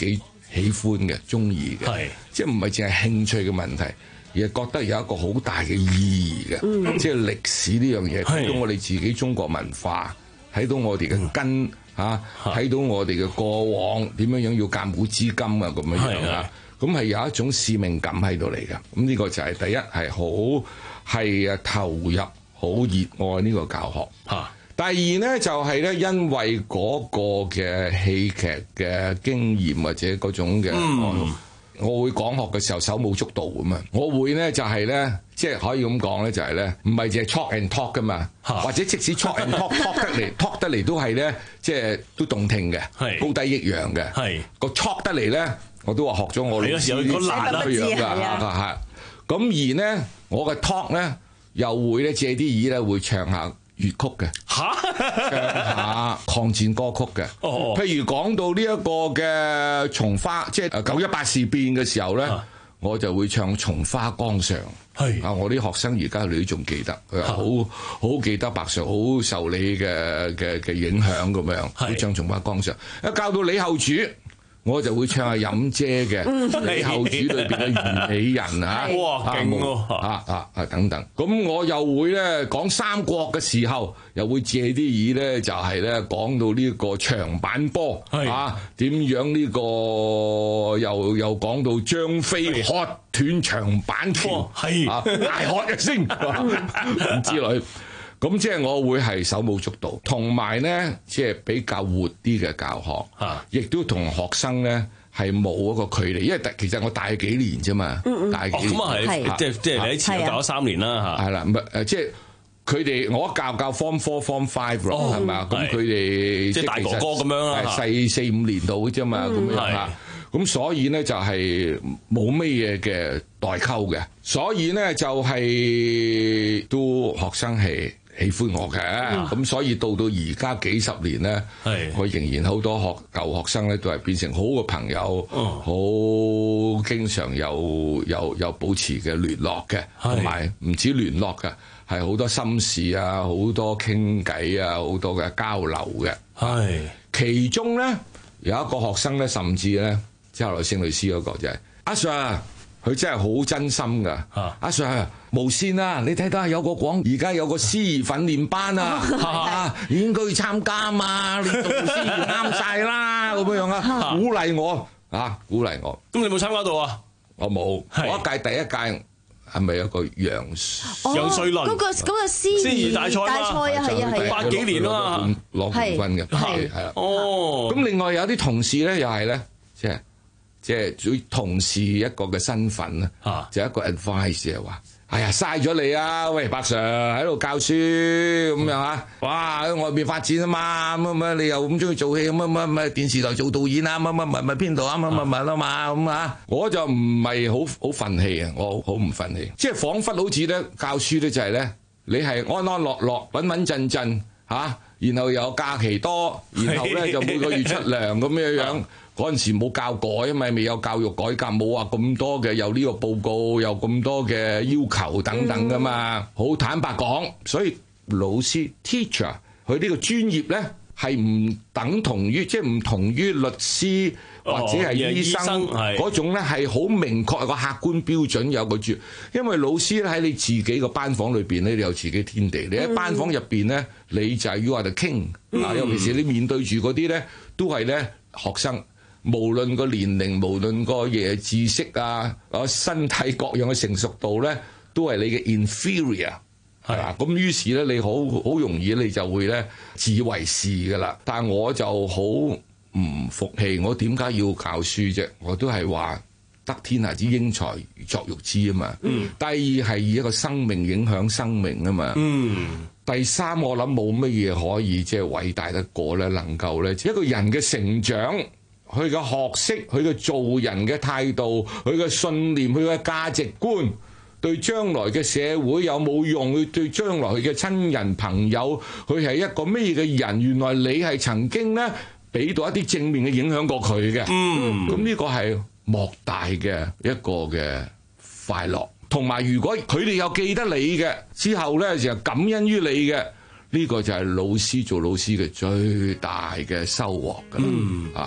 S18: 喜歡嘅、中意嘅，即係唔係淨係興趣嘅問題，而係覺得有一個好大嘅意義嘅，嗯、即係歷史呢樣嘢睇到我哋自己中國文化，睇到我哋嘅根嚇，睇、嗯、到我哋嘅過往點樣樣要鑑古知今啊咁樣樣啊，咁係有一種使命感喺度嚟嘅。咁呢個就係第一係好係啊投入好熱愛呢個教學。啊第二咧就係、是、咧，因為嗰個嘅戲劇嘅經驗或者嗰種嘅、嗯，我會講學嘅時候手舞足蹈咁嘛。我會咧就係咧，即係可以咁講咧，就係咧，唔係淨係 talk and talk 噶嘛，或者即使 talk and talk talk 得嚟 talk 得嚟都係咧，即係都動聽嘅，高低抑揚嘅。個 talk 得嚟咧，我都話學咗我老師啲咁樣㗎嚇。咁而咧，我嘅 talk 咧又會咧借啲耳咧會唱下粵曲嘅，唱下抗戰歌曲嘅。哦、譬如講到呢一個嘅松花，即係九一八事變嘅時候咧，啊、我就會唱松花江上。係啊，我啲學生而家佢都仲記得，佢好好記得白 Sir 好受你嘅嘅嘅影響咁樣，會唱松花江上。一教到李後主，我就會唱下飲姐嘅李後主裏邊嘅虞美人啊，哇勁喎啊啊啊等等。咁我又會咧講三國嘅時候，又會借啲意咧，就係咧講到呢個長板坡啊，點樣呢個又又講到張飛喝斷長板橋，啊大喝一聲咁之類。咁即係我會係手舞足蹈，同埋咧即係比較活啲嘅教學，亦都同學生咧係冇一個距離，因為其實我大幾年啫嘛，嗯嗯大幾年。咁啊係，即係即係你喺前教咗三年啦嚇。係啦，唔係誒，即係佢哋我教教 Form Four、Form Five 咯，係咪啊？咁佢哋即係大哥哥咁樣啦，細四五年度嘅啫嘛，咁樣嚇。咁所以咧就係冇咩嘢嘅代溝嘅，所以咧就係都學生係喜歡我嘅，咁、嗯、所以到到而家幾十年咧，我仍然好多學舊學生咧都係變成好嘅朋友，好、哦、經常有有有保持嘅聯絡嘅，同埋唔止聯絡嘅，係好多心事啊，好多傾偈啊，好多嘅交流嘅。係其中咧有一個學生咧，甚至咧即係後來聖律師嗰個就係、是、阿 Sir。佢真係好真心噶，阿、啊、Sir 無線啊！你睇到有個廣，而家有個司儀訓練班啊，啊應該去參加嘛！你做司儀啱晒啦，咁樣啊，鼓勵我啊，鼓勵我。咁你有冇參加到啊？我冇，我一屆第一屆係咪有個楊楊瑞麟嗰個嗰個司儀大賽大賽啊？係啊係啊，八幾年啊嘛，攞冠軍嘅係係啦。哦，咁另外有啲同事咧，又係咧，即係。即係做同事一個嘅身份咧，啊、就一個 advice 係話，哎呀嘥咗你啊！喂，白 Sir 喺度教書咁樣啊，哇喺外邊發展啊嘛，乜乜你又咁中意做戲，乜乜乜電視台做導演啊，乜乜乜乜邊度啊，乜乜乜啊嘛咁啊，我就唔係好好憤氣啊，我好唔憤氣，即係彷彿好似咧教書咧就係咧，你係安安樂樂穩穩陣陣嚇，然後有假期多，然後咧就每個月出糧咁樣樣。嗰陣時冇教改啊嘛，未有教育改革，冇話咁多嘅，有呢個報告，有咁多嘅要求等等噶嘛。好、嗯、坦白講，所以老師 teacher 佢呢個專業咧係唔等同於，即係唔同於律師或者係醫生嗰、哦、種咧係好明確個客觀標準有個專。因為老師咧喺你自己個班房裏邊咧，你有自己天地。你喺班房入邊咧，你就係 you are the king。嗱，尤其是你面對住嗰啲咧，都係咧學生。無論個年齡，無論個嘢知識啊，啊身體各樣嘅成熟度咧，都係你嘅 inferior， 係嘛？咁於是咧，你好好容易你就會咧自以為是噶啦。但係我就好唔服氣，我點解要教書啫？我都係話得天下之英才作育之啊嘛。嗯。第二係以一個生命影響生命啊嘛。嗯。第三我諗冇乜嘢可以即係偉大得過咧，能夠咧一個人嘅成長。佢嘅學識，佢嘅做人嘅態度，佢嘅信念，佢嘅價值觀，對將來嘅社會有冇用？佢對將來佢嘅親人朋友，佢係一個咩嘅人？原來你係曾經咧俾到一啲正面嘅影響過佢嘅。嗯，咁呢個係莫大嘅一個嘅快樂。同埋，如果佢哋又記得你嘅之後咧，就感恩於你嘅，呢個就係老師做老師嘅最大嘅收穫㗎啦。嗯啊！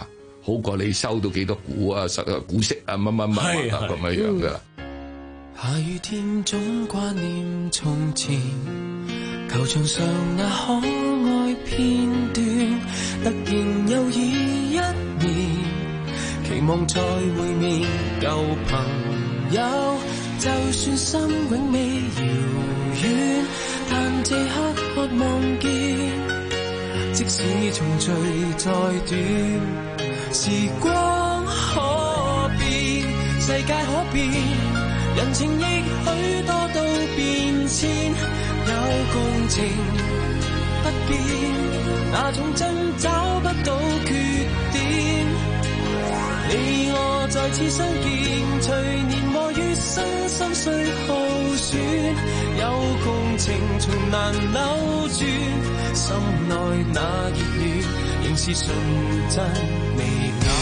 S18: 好過你收到幾多股啊、實股息啊、乜乜乜啊咁樣樣噶。
S19: 下雨天總掛念從前，球場上那可愛片段，突然又已一年，期望再會面舊朋友，就算心永未遙遠，但這刻渴望見，即使重聚再短，時光可變，世界可變，人情亦許多都變遷，有共情不變，那種真找不到缺點。你我再次相見，隨年和月生心碎耗損，有共情從難扭轉，心內那熱戀仍是純真未變。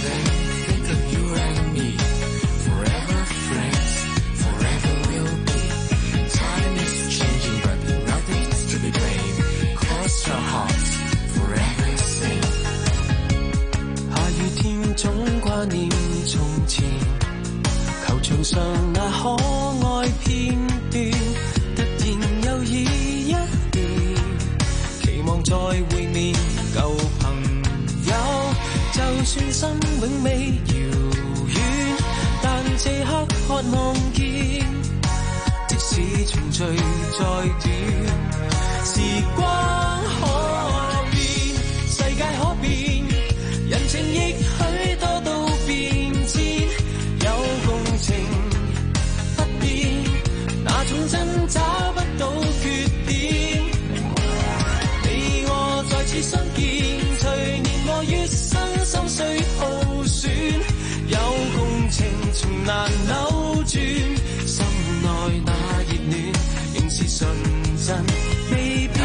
S19: 總掛念從前，球場上那可愛片段，突然又已一年，期望再會面舊朋友，就算心永未遙遠，但這刻渴望見，即使重聚再短，時光可變，世界可變，人情亦許多都變遷，有共情不變，那種真找不到缺點。你我再次相見，隨年和月生心碎耗損，有共情從難扭轉，心內那熱戀仍是純真未變。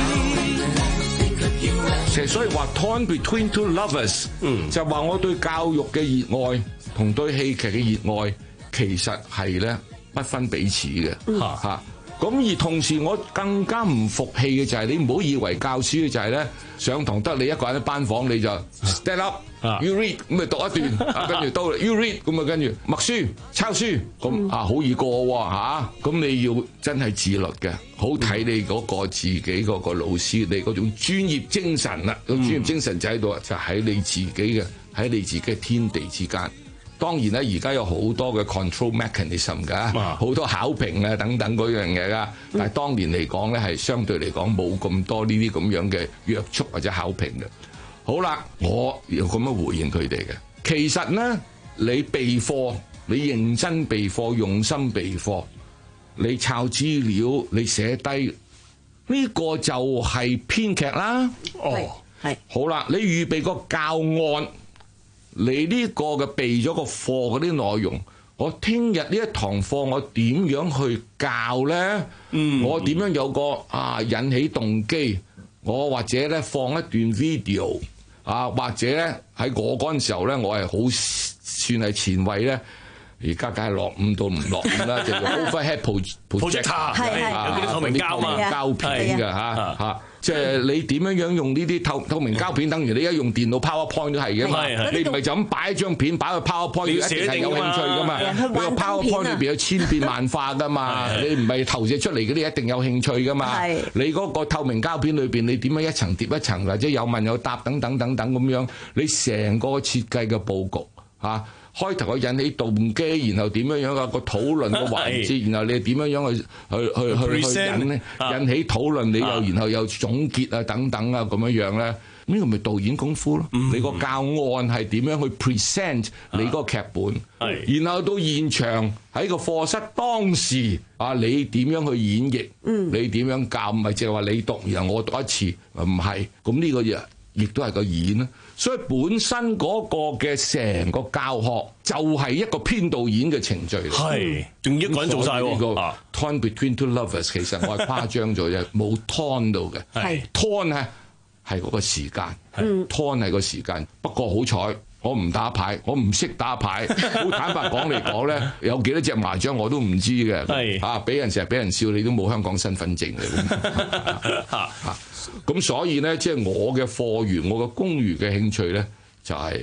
S18: 其實所以話 torn between two lovers，嗯，就話我對教育嘅熱愛同對戲劇嘅熱愛其實係咧不分彼此嘅嚇嚇。咁而同時我更加唔服氣嘅就係你唔好以為教書嘅就係咧上堂得你一個人喺班房你就 stand up，you read 咁咪讀一段，跟住到 you read 咁啊跟住默書抄書咁啊好易過喎嚇。咁你要真係自律嘅，好睇你嗰個自己嗰個老師你嗰種專業精神啦，個專業精神就喺度，就喺你自己嘅喺你自己嘅天地之間。當然咧，而家有好多嘅 control mechanism 㗎，好多考評啊等等嗰樣嘢㗎。但係當年嚟講咧，係相對嚟講冇咁多呢啲咁樣嘅約束或者考評嘅。好啦，我要咁樣回應佢哋嘅。其實咧，你備課，你認真備課，用心備課，你抄資料，你寫低，呢個就係編劇啦。哦，係。好啦，你預備個教案。你呢個嘅備咗個課嗰啲內容，我聽日呢一堂課我點樣去教咧？嗯，我點樣有個啊引起動機？我或者咧放一段 video 啊，或者咧喺我嗰陣時候咧，我係好算係前衛咧。而家梗係落伍到唔落伍啦，就用 overhead projector 係有啲透明膠嘛，膠片嘅嚇嚇。即係你點樣樣用呢啲透透明膠片，等於你而家用電腦 PowerPoint 都係嘅嘛。你唔係就咁擺一張片擺去 PowerPoint，一定係有興趣噶嘛。你個 PowerPoint 裏邊有千變萬化噶嘛。你唔係投射出嚟嗰啲一定有興趣噶嘛。你嗰個透明膠片裏邊，你點樣一層疊一層，或者有問有答等等等等咁樣，你成個設計嘅佈局嚇。開頭佢引起動機，然後點樣樣啊個討論個環節，然後你點樣樣去去去去去引咧引起討論，你又然後又總結啊等等啊咁樣樣咧，呢個咪導演功夫咯。你個教案係點樣去 present 你個劇本，然後到現場喺個課室當時啊，你點樣去演繹，你點樣教，唔係淨係話你讀，然後我讀一次，唔係咁呢個嘢。亦都係個演啦，所以本身嗰個嘅成個教學就係一個編導演嘅程序嚟，係仲一個人做晒喎。呢個 torn between two lovers 其實我係誇張咗啫，冇 torn 到嘅，係 torn 咧係嗰個時間，torn 係個時間。不過好彩我唔打牌，我唔識打牌，好坦白講嚟講咧，有幾多隻麻將我都唔知嘅，係嚇俾人成日俾人笑，你都冇香港身份證嘅嚇。咁所以咧，即係我嘅課餘，我嘅公餘嘅興趣咧，就係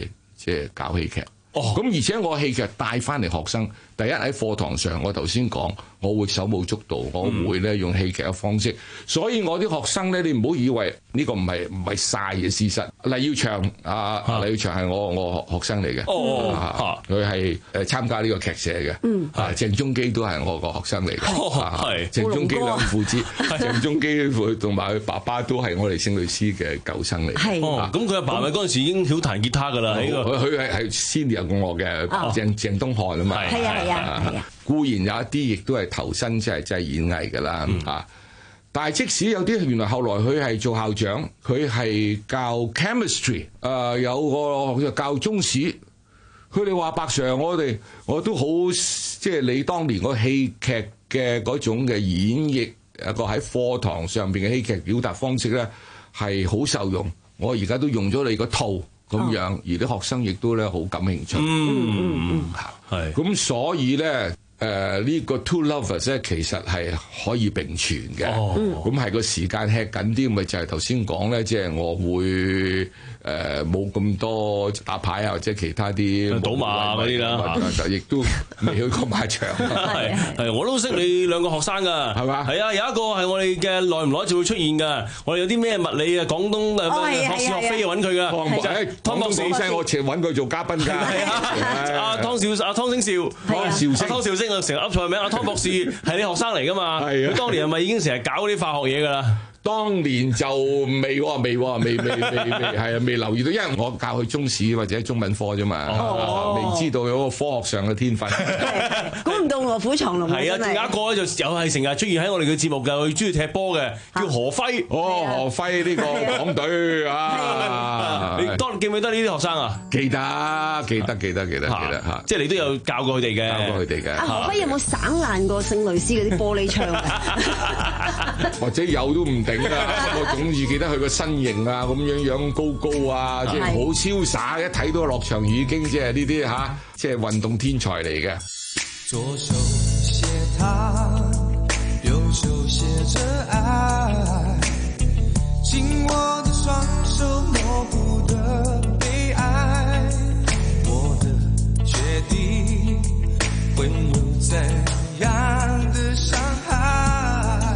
S18: 即係搞戲劇。
S1: 哦，
S18: 咁而且我戲劇帶翻嚟學生，第一喺課堂上，我頭先講，我會手舞足蹈，我會咧用戲劇嘅方式，所以我啲學生咧，你唔好以為呢個唔係唔係晒嘅事實。黎耀祥啊，黎耀祥係我我學生嚟嘅，
S1: 哦，
S18: 佢係誒參加呢個劇社嘅，嗯，啊鄭中基都係我個學生嚟嘅，係鄭中基兩父子，鄭中基佢同埋佢爸爸都係我哋聖律師嘅舊生嚟，
S2: 係，
S1: 咁佢阿爸咪嗰陣時已經曉彈吉他㗎啦，喺個
S18: 佢佢係係 senior 過我嘅，鄭鄭東漢啊嘛，
S2: 係啊係啊係啊，
S18: 固然有一啲亦都係投身即係即係演藝㗎啦嚇，但係即使有啲原來後來佢係做校長，佢係教 chemistry， 誒有個教中史，佢哋話白 Sir 我哋我都好即係你當年個戲劇嘅嗰種嘅演繹，一個喺課堂上邊嘅戲劇表達方式咧係好受用，我而家都用咗你個套。咁樣，而啲學生亦都咧好感興趣。
S1: 嗯嗯嗯，係。
S18: 咁所以咧，誒、呃、呢、這個 two lovers 咧，其實係可以並存嘅。哦。咁係個時間吃緊啲，咪就係頭先講咧，即、就、係、是、我會誒冇咁多打牌啊，或者其他啲
S1: 賭馬嗰啲啦，
S18: 就亦都未去過馬場。
S1: 係係，我都識你兩個學生㗎，係嘛？係啊，有一個係我哋嘅耐唔耐就會出現㗎。我哋有啲咩物理啊、廣東誒學是學非揾佢㗎。
S18: 湯博士，我成日揾佢做嘉賓㗎。係啊，
S1: 阿湯少、阿湯星兆、湯兆星、湯兆星啊，成日噏錯名。阿湯博士係你學生嚟㗎嘛？係啊。佢當年係咪已經成日搞嗰啲化學嘢㗎啦？
S18: 當年就未喎，未喎，未未未未係啊，未留意到，因為我教佢中史或者中文科啫嘛，未知道有個科學上嘅天分。
S2: 估唔到臥虎藏龍啊！
S1: 係啊，仲有一個咧就又係成日出現喺我哋嘅節目㗎，佢中意踢波嘅，叫何輝。
S18: 哦，何輝呢個港隊啊！
S1: 你當記唔記得呢啲學生啊？
S18: 記得，記得，記得，記得，記得嚇！
S1: 即係你都有教過佢哋嘅，
S18: 教過佢哋嘅。
S2: 阿何輝有冇省爛過聖雷斯嗰啲玻璃窗啊？
S18: 或者有都唔定啊！我總之記得佢個身形啊，咁樣樣高高啊，即係好瀟灑，一睇到落場已經即係呢啲嚇，即係運動天才嚟嘅。
S19: 左手寫他，右手寫着愛，緊握的雙手模糊的悲哀，我的決定會有怎樣的傷害？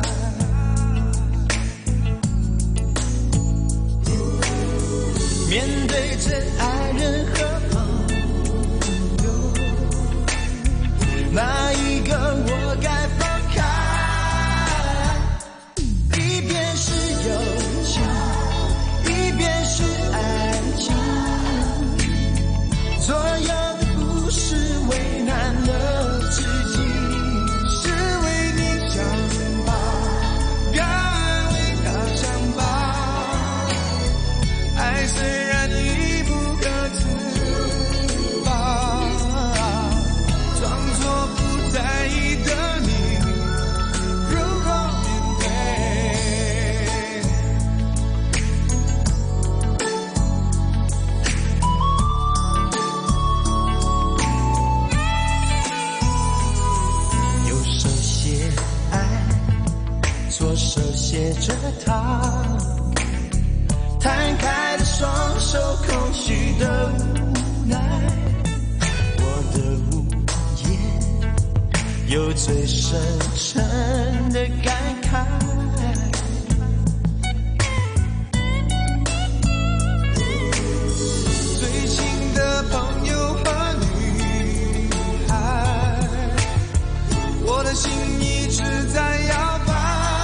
S19: 面對真愛人和朋友，哪一個我該放開？一邊是友情，一邊是愛情，所有的故事為難了自己，是為你想吧，該為他想吧，愛雖然已不可自拔，裝作不在意的你如何面對？右手寫愛，左手寫着他，攤開的雙手，空虛的無奈，我的無言有最深沉的感慨。最親的朋友和女孩，我的心一直在搖擺。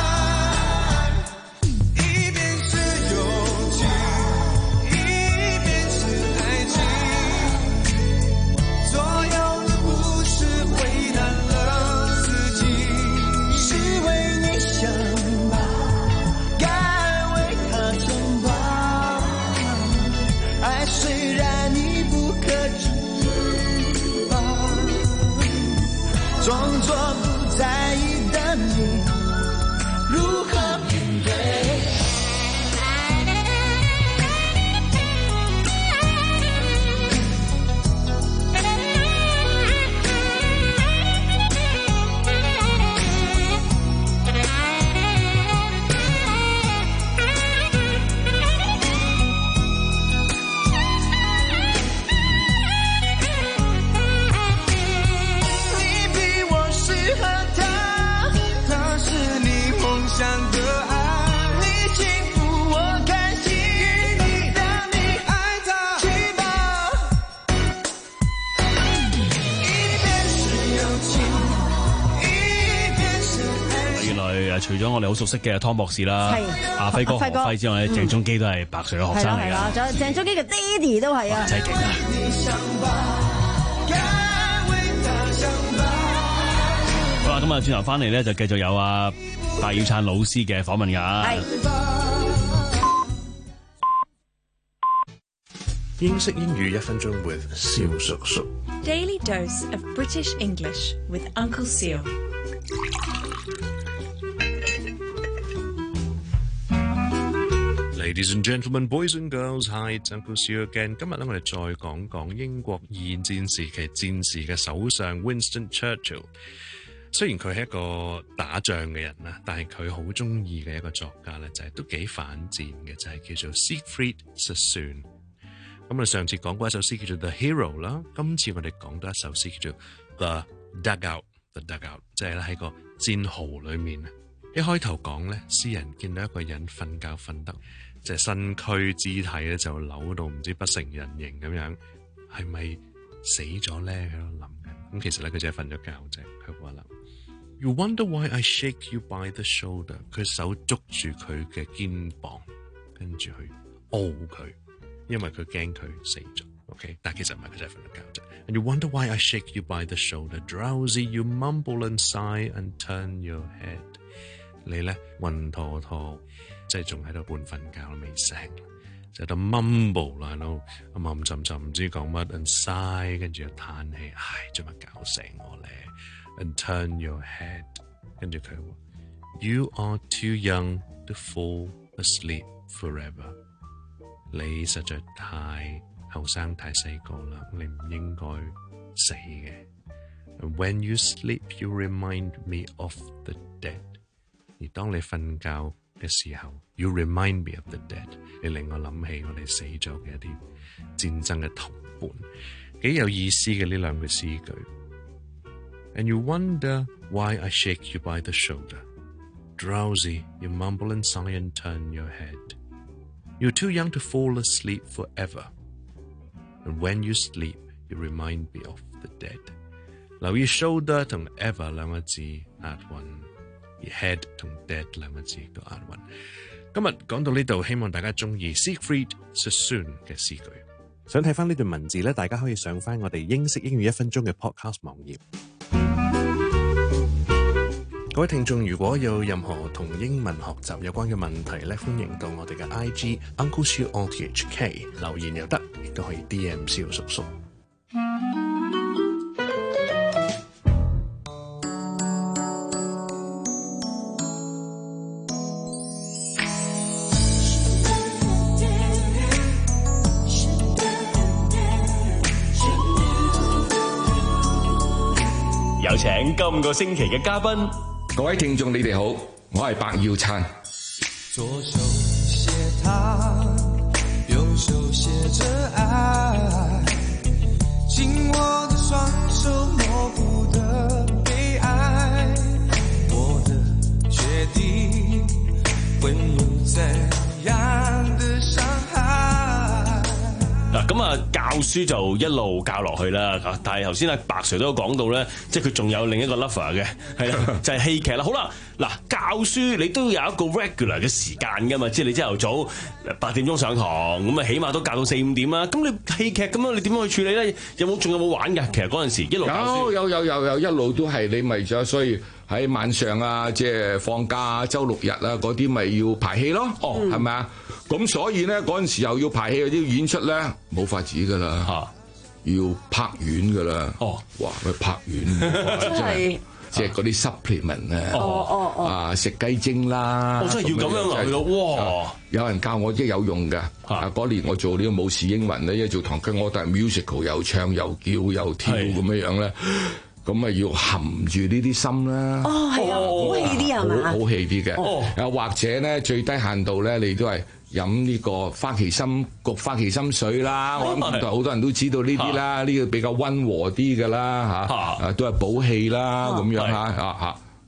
S19: 裝作不在意的你如何面對？
S1: 啊，除咗我哋好熟悉嘅湯博士啦，阿輝哥何輝之外咧，鄭中基都係白隧嘅學生嚟㗎。
S2: 仲有鄭中基嘅爹哋都係啊，
S1: 真係勁啊！好啦，咁啊，轉頭翻嚟咧就繼續有啊白耀燦老師嘅訪問㗎。
S20: 英式英語一分鐘 with 蕭叔叔。
S21: Daily dose of British English with Uncle Seal。
S20: Ladies and gentlemen, boys and girls, hi, it's Uncle Seal again。今日咧，我哋再講講英國二戰時期戰士嘅首相 Winston Churchill。雖然佢係一個打仗嘅人啦，但係佢好中意嘅一個作家咧，就係都幾反戰嘅，就係叫做 Siegfried Sassoon。咁我哋上次講過一首詩叫做 The Hero 啦，今次我哋講多一首詩叫做 The Dugout。The Dugout 即係咧喺個戰壕裏面啊。一開頭講咧，詩人見到一個人瞓覺瞓得即係身軀肢體咧就扭到唔知不成人形咁樣，係咪死咗咧？喺度諗緊。咁其實咧佢只係瞓咗覺啫。佢話啦 You wonder why I shake you by the shoulder。佢手捉住佢嘅肩膀，跟住去拗佢。因為佢驚佢死咗 ，OK？ 但其實唔係，佢真係瞓咗覺啫。And you wonder why I shake you by the shoulder, drowsy you mumble and sigh and turn your head。你咧暈陀陀，即係仲喺度半瞓覺未醒，就喺度 mumble 啦，喺度暗暗沉沉唔知講乜 ，and sigh 跟住又嘆氣，唉，做乜搞醒我咧 ？And turn your head， 跟住佢話 You are too young to fall asleep forever。你實在太後生太細個啦，你唔應該死嘅。And when you sleep, you remind me of the dead。而當你瞓覺嘅時候 ，you remind me of the dead。你令我諗起我哋死咗嘅一啲戰爭嘅同伴，幾有意思嘅呢兩句詩句。And you wonder why I shake you by the shoulder, drowsy you mumble and sigh and turn your head。You're too young to fall asleep forever. And when you sleep, you remind me of the dead. 留意 shoulder 同 ever 兩個字押韻，而 head 同 dead 兩個字都押韻。今日講到呢度，希望大家中意 Siegfried Sassoon 嘅詩句。想睇翻呢段文字咧，大家可以上翻我哋英式英語一分鐘嘅 podcast 網頁。各位聽眾，如果有任何同英文學習有關嘅問題咧，歡迎到我哋嘅 I G Uncle Siu O T H K 留言又得，亦都可以 D M 蕭叔叔。
S17: 有請今個星期嘅嘉賓。
S18: 各位聽眾，你哋好，我係白耀燦。
S19: 左手寫他，右手寫着愛，緊握的雙手，模糊的悲哀，我的決定會有怎樣的傷害。
S1: 嗱，咁啊，教書就一路教落去啦。但係頭先阿白 Sir 都有講到咧，即係佢仲有另一個 lover 嘅，係啦，就係戲劇啦。好啦，嗱，教書你都有一個 regular 嘅時間噶嘛，即係你朝頭早八點鐘上堂，咁啊起碼都教到四五點啦。咁你戲劇咁樣，你點樣去處理咧？有冇仲有冇玩㗎？其實嗰陣時一路教書
S18: 有有有有有一路都係你咪咗，所以喺晚上啊，即係放假週六日啊嗰啲咪要排戲咯。哦，係咪啊？咁所以咧嗰陣時又要排戲，又要演出咧，冇法子噶啦，啊、要拍院噶啦。哦，哇，佢拍院，真係即係嗰啲 supplement 咧，
S2: 哦哦哦，
S18: 啊食雞精啦，
S1: 我、哦、真係要咁樣嚟咯，哇！
S18: 有人教我即係有用嘅。啊，嗰年我做呢個武士英文咧，因為做唐吉訶德 musical 又唱又叫又跳咁樣樣咧。咁咪要含住呢啲心啦。
S2: 哦，係啊，好氣啲係嘛？
S18: 好氣啲嘅。又或者咧，最低限度咧，你都係飲呢個花旗參焗花旗參水啦。我諗好多人都知道呢啲啦，呢個比較溫和啲㗎啦嚇。啊，都係補氣啦咁樣嚇嚇嚇。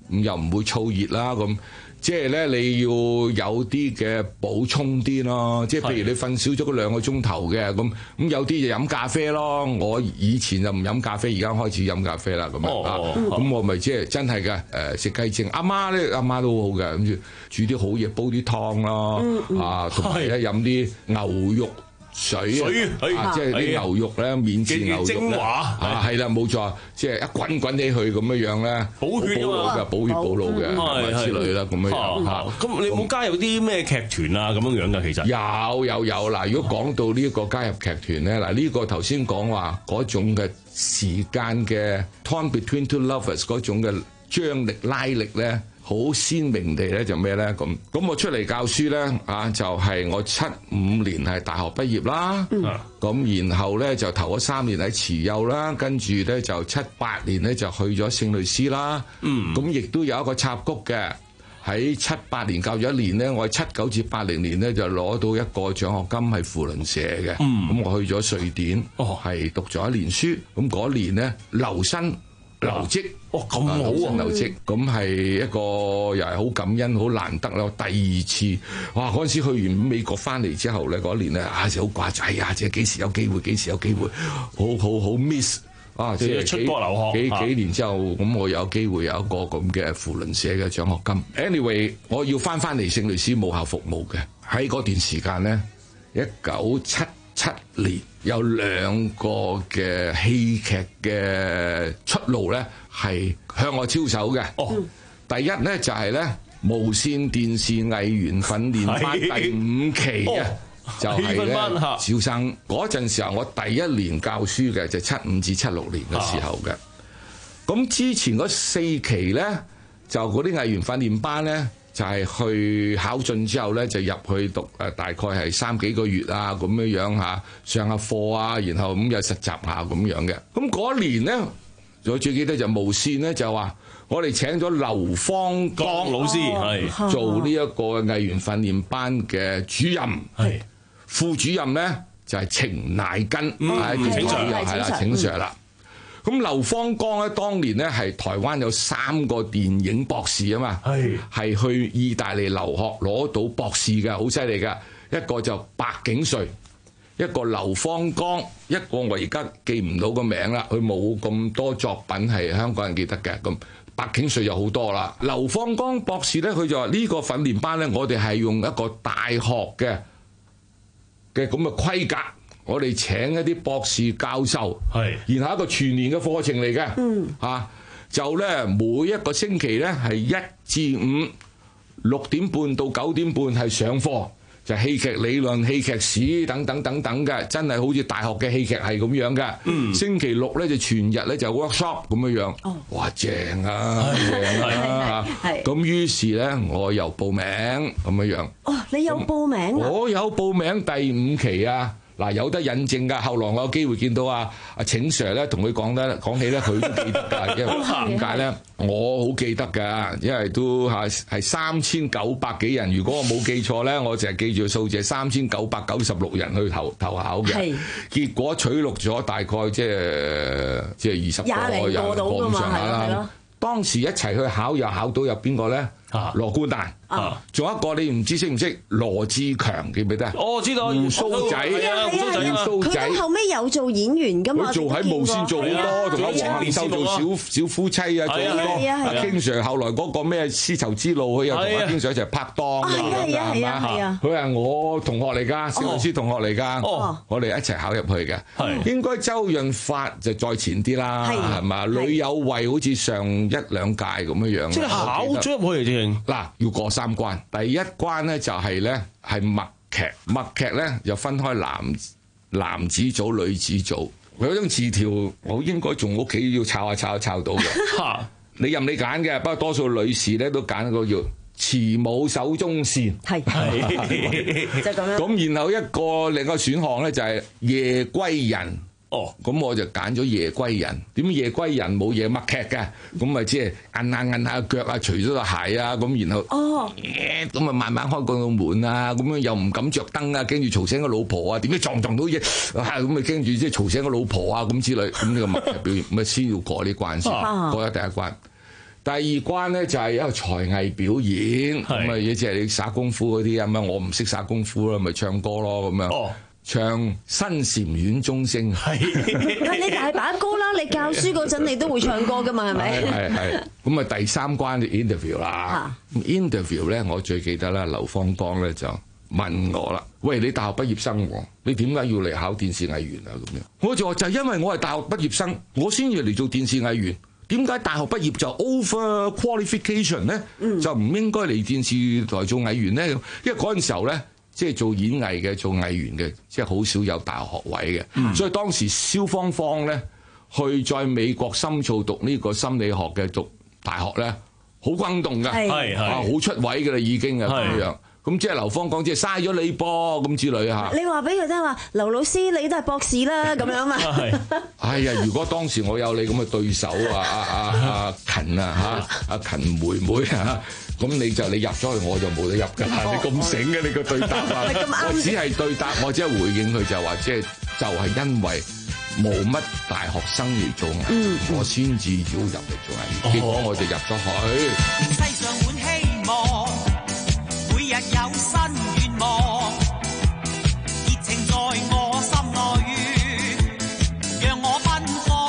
S18: 咁又唔會燥熱啦咁。即係咧，你要有啲嘅補充啲咯。即係譬如你瞓少咗嗰兩個鐘頭嘅，咁咁有啲就飲咖啡咯。我以前就唔飲咖啡，而家開始飲咖啡啦。咁樣啊，咁我咪即係真係嘅誒食雞精。阿媽咧，阿媽都好好嘅，咁煮啲好嘢，煲啲湯咯，啊，同埋咧飲啲牛肉水，
S1: 水
S18: 啊，即係啲牛肉咧，免治牛肉
S1: 精華
S18: 啊，係啦，冇錯，即係一滾滾起去咁樣樣咧，
S1: 補血啊嘛，
S18: 補血補腦嘅，咁啊之類啦，咁樣樣嚇。
S1: 咁你有冇加入啲咩劇團啊咁樣樣㗎？其實
S18: 有有有嗱，如果講到呢一個加入劇團咧，嗱呢個頭先講話嗰種嘅時間嘅 time between two lovers 嗰種嘅張力拉力咧。好鮮明地咧就咩咧咁，咁我出嚟教書咧啊就係我七五年係大學畢業啦，咁、嗯、然後咧就頭嗰三年喺慈幼啦，跟住咧就七八年咧就去咗聖類斯啦，咁亦都有一個插曲嘅，喺七八年教咗一年咧，我係七九至八零年咧就攞到一個獎學金係扶輪社嘅，咁、嗯、我去咗瑞典，係、哦、讀咗一年書，咁嗰年咧留薪。留職
S1: 哦咁好啊！
S18: 留職咁係一個又係好感恩、好難得啦。第二次哇！嗰陣時去完美國翻嚟之後咧，嗰年咧啊就好掛住，哎呀！即係幾時有機會？幾時有機會？好好好 miss 啊！即係
S1: 出國留學
S18: 幾幾年之後，咁我有機會有一個咁嘅扶輪社嘅獎學金。Anyway， 我要翻翻嚟聖類斯母校服務嘅，喺嗰段時間咧，一九七七年有兩個嘅戲劇嘅出路咧，係向我招手嘅。哦，第一咧就係咧無線電視藝員訓練班第五期啊，就係咧招生嗰陣時候，我第一年教書嘅就七五至七六年嘅時候嘅。咁之前嗰四期咧，就嗰啲藝員訓練班咧。就係去考進之後咧，就入去讀誒，大概係三幾個月啊，咁樣樣嚇上下課啊，然後咁又實習下咁樣嘅。咁嗰一年咧，我最記得就無線咧就話，我哋請咗劉芳剛
S1: 老師係
S18: 做呢一個藝員訓練班嘅主任，係副主任咧就係程乃根，係程 Sir 係啦，程 Sir 啦。咁劉芳剛咧，當年咧係台灣有三個電影博士啊嘛，係係去意大利留學攞到博士嘅，好犀利嘅。一個就白景瑞，一個劉芳剛，一個我而家記唔到個名啦，佢冇咁多作品係香港人記得嘅。咁白景瑞就好多啦。劉芳剛博士咧，佢就話呢個訓練班咧，我哋係用一個大學嘅嘅咁嘅規格。我哋請一啲博士教授，係，然後一個全年嘅課程嚟嘅，嗯，嚇，就咧每一個星期咧係一至五六點半到九點半係上課，就戲劇理論、戲劇史等等等等嘅，真係好似大學嘅戲劇係咁樣嘅。嗯，星期六咧就全日咧就 workshop 咁樣樣，哦，哇正啊，正啊，係，咁於是咧我又報名咁樣樣。
S2: 哦，你有報名啊？我
S18: 有報名第五期啊！嗱，有得引證㗎，後來我有機會見到啊阿程 Sir 咧，同佢講得講起咧，佢都記得㗎，因為點解咧？我好記得㗎，因為都嚇係三千九百幾人，如果我冇記錯咧，我淨係記住個數字係三千九百九十六人去投投考嘅，結果取錄咗大概即係即係二十個人咁上下啦。當時一齊去考又考到有邊個咧？羅冠達，仲有一個你唔知識唔識羅志強記唔記得？
S1: 哦，知道，
S18: 鬍鬚仔，鬍鬚仔，
S2: 佢後尾有做演員㗎嘛？
S18: 佢做喺無線做好多，同阿黃杏秀做小小夫妻啊，做好多。阿 King Sir 後來嗰個咩絲綢之路，佢又同阿 King Sir 一齊拍檔㗎，係嘛？佢係我同學嚟㗎，小老師同學嚟㗎，我哋一齊考入去嘅。應該周潤發就再前啲啦，係嘛？呂有慧好似上一兩屆咁樣樣。即係
S1: 考咗入去啫。
S18: 嗱，要過三關，第一關咧就係咧係默劇，默劇咧又分開男男子組、女子組。有張字條，我應該仲屋企要抄下抄下抄到嘅。你任你揀嘅，不過多數女士咧都揀個叫慈母手中線，係係就咁樣。咁然後一個另一個選項咧就係夜歸人。哦，咁我就揀咗夜歸人。點夜歸人冇夜默劇嘅，咁咪即係摁下摁下腳啊，除咗對鞋啊，咁然後哦，咁啊慢慢開個門啊，咁樣又唔敢着燈啊，驚住嘈醒個老婆啊，點知撞撞到嘢，咁啊驚住即係嘈醒個老婆啊咁之類。咁呢個默劇表現，咁啊先要過呢關先，過咗第一關。 第二關咧就係一個才藝表演，咁啊，即係你耍功夫嗰啲咁啊，我唔識耍功夫啦，咪唱歌咯咁樣。哦，唱新禪院鐘聲。係。
S2: 但你大把歌啦，你教書嗰陣你都會唱歌噶嘛，係咪？
S18: 係係。咁啊，第三關就 interview 啦。interview 咧，我最記得啦，劉芳剛咧就問我啦，喂，你大學畢業生喎，你點解要嚟考電視藝員啊？咁樣，我就話就係因為我係大學畢業生，我先要嚟做電視藝員。點解大學畢業就 over qualification 咧？嗯、就唔應該嚟電視台做藝員咧？因為嗰陣時候咧，即係做演藝嘅、做藝員嘅，即係好少有大學學位嘅。嗯、所以當時蕭芳芳咧去在美國深造讀呢個心理學嘅讀大學咧，好轟動㗎，係啊，好出位㗎啦已經啊咁樣。咁即係劉芳剛即係嘥咗你噃咁之類嚇。你話俾佢聽話，劉老師你都係博士啦咁樣嘛。哎呀，如果當時我有你咁嘅對手啊，阿阿阿勤啊嚇，阿勤妹妹啊，咁你就你入咗去我就冇得入㗎啦。你咁醒嘅你個對答啊，我只係對答，我只係回應佢就話，即係就係因為冇乜大學生嚟做藝員，我先至要入嚟做藝員。結果我就入咗去。世上滿希望。每日有新願望，熱情在我心裏，讓我奔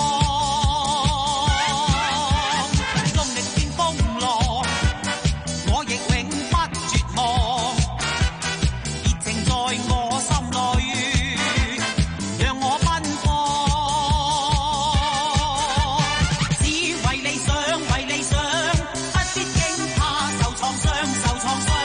S18: 放，中力戰風浪，我亦永不絕望。熱情在我心裏，讓我奔放，只為理想，為理想，不必驚怕受創傷，受創傷。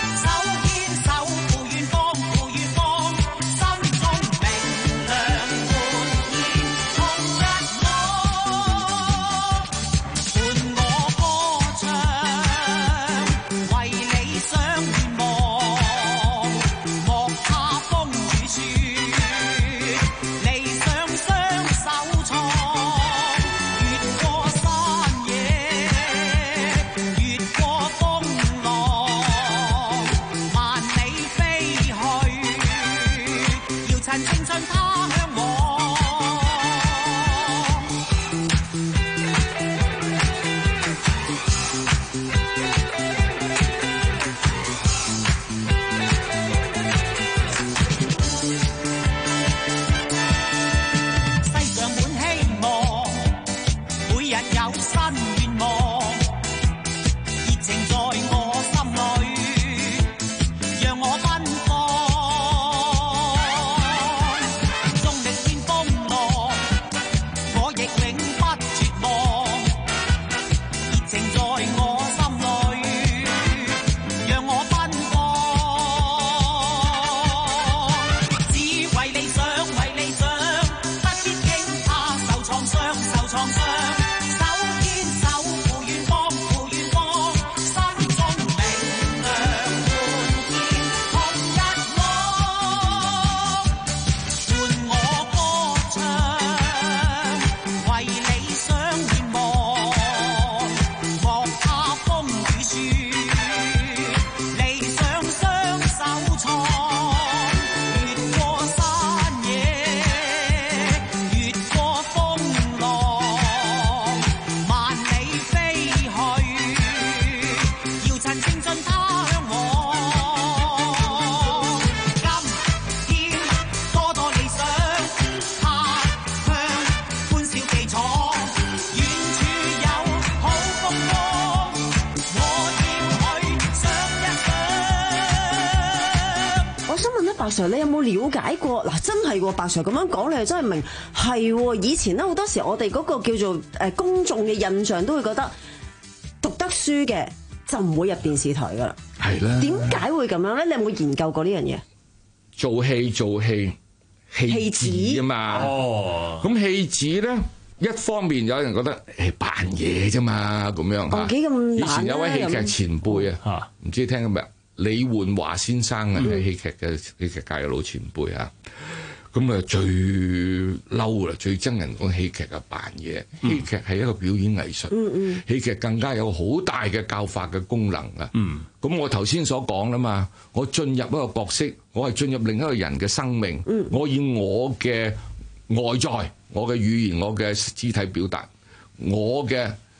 S18: 白 Sir， 你有冇了解過？嗱，真係喎，白 Sir 咁樣講，你係真係明係喎。以前咧好多時，我哋嗰個叫做誒公眾嘅印象都會覺得讀得書嘅就唔會入電視台噶啦。係啦。點解會咁樣咧？你有冇研究過呢樣嘢？做戲做戲戲子啊嘛。哦。咁戲子咧，一方面有人覺得誒扮嘢啫嘛，咁樣嚇。幾咁難。以前有位戲劇前輩啊，唔知聽過未？李煥華先生啊，係戲劇嘅戲劇界嘅老前輩啊，咁啊最嬲啦，最憎人講戲劇啊扮嘢，戲劇係一個表演藝術，嗯嗯，戲劇更加有好大嘅教化嘅功能啊，嗯，咁我頭先所講啦嘛，我進入一個角色，我係進入另一個人嘅生命，嗯，我以我嘅外在、我嘅語言、我嘅肢體表達、我嘅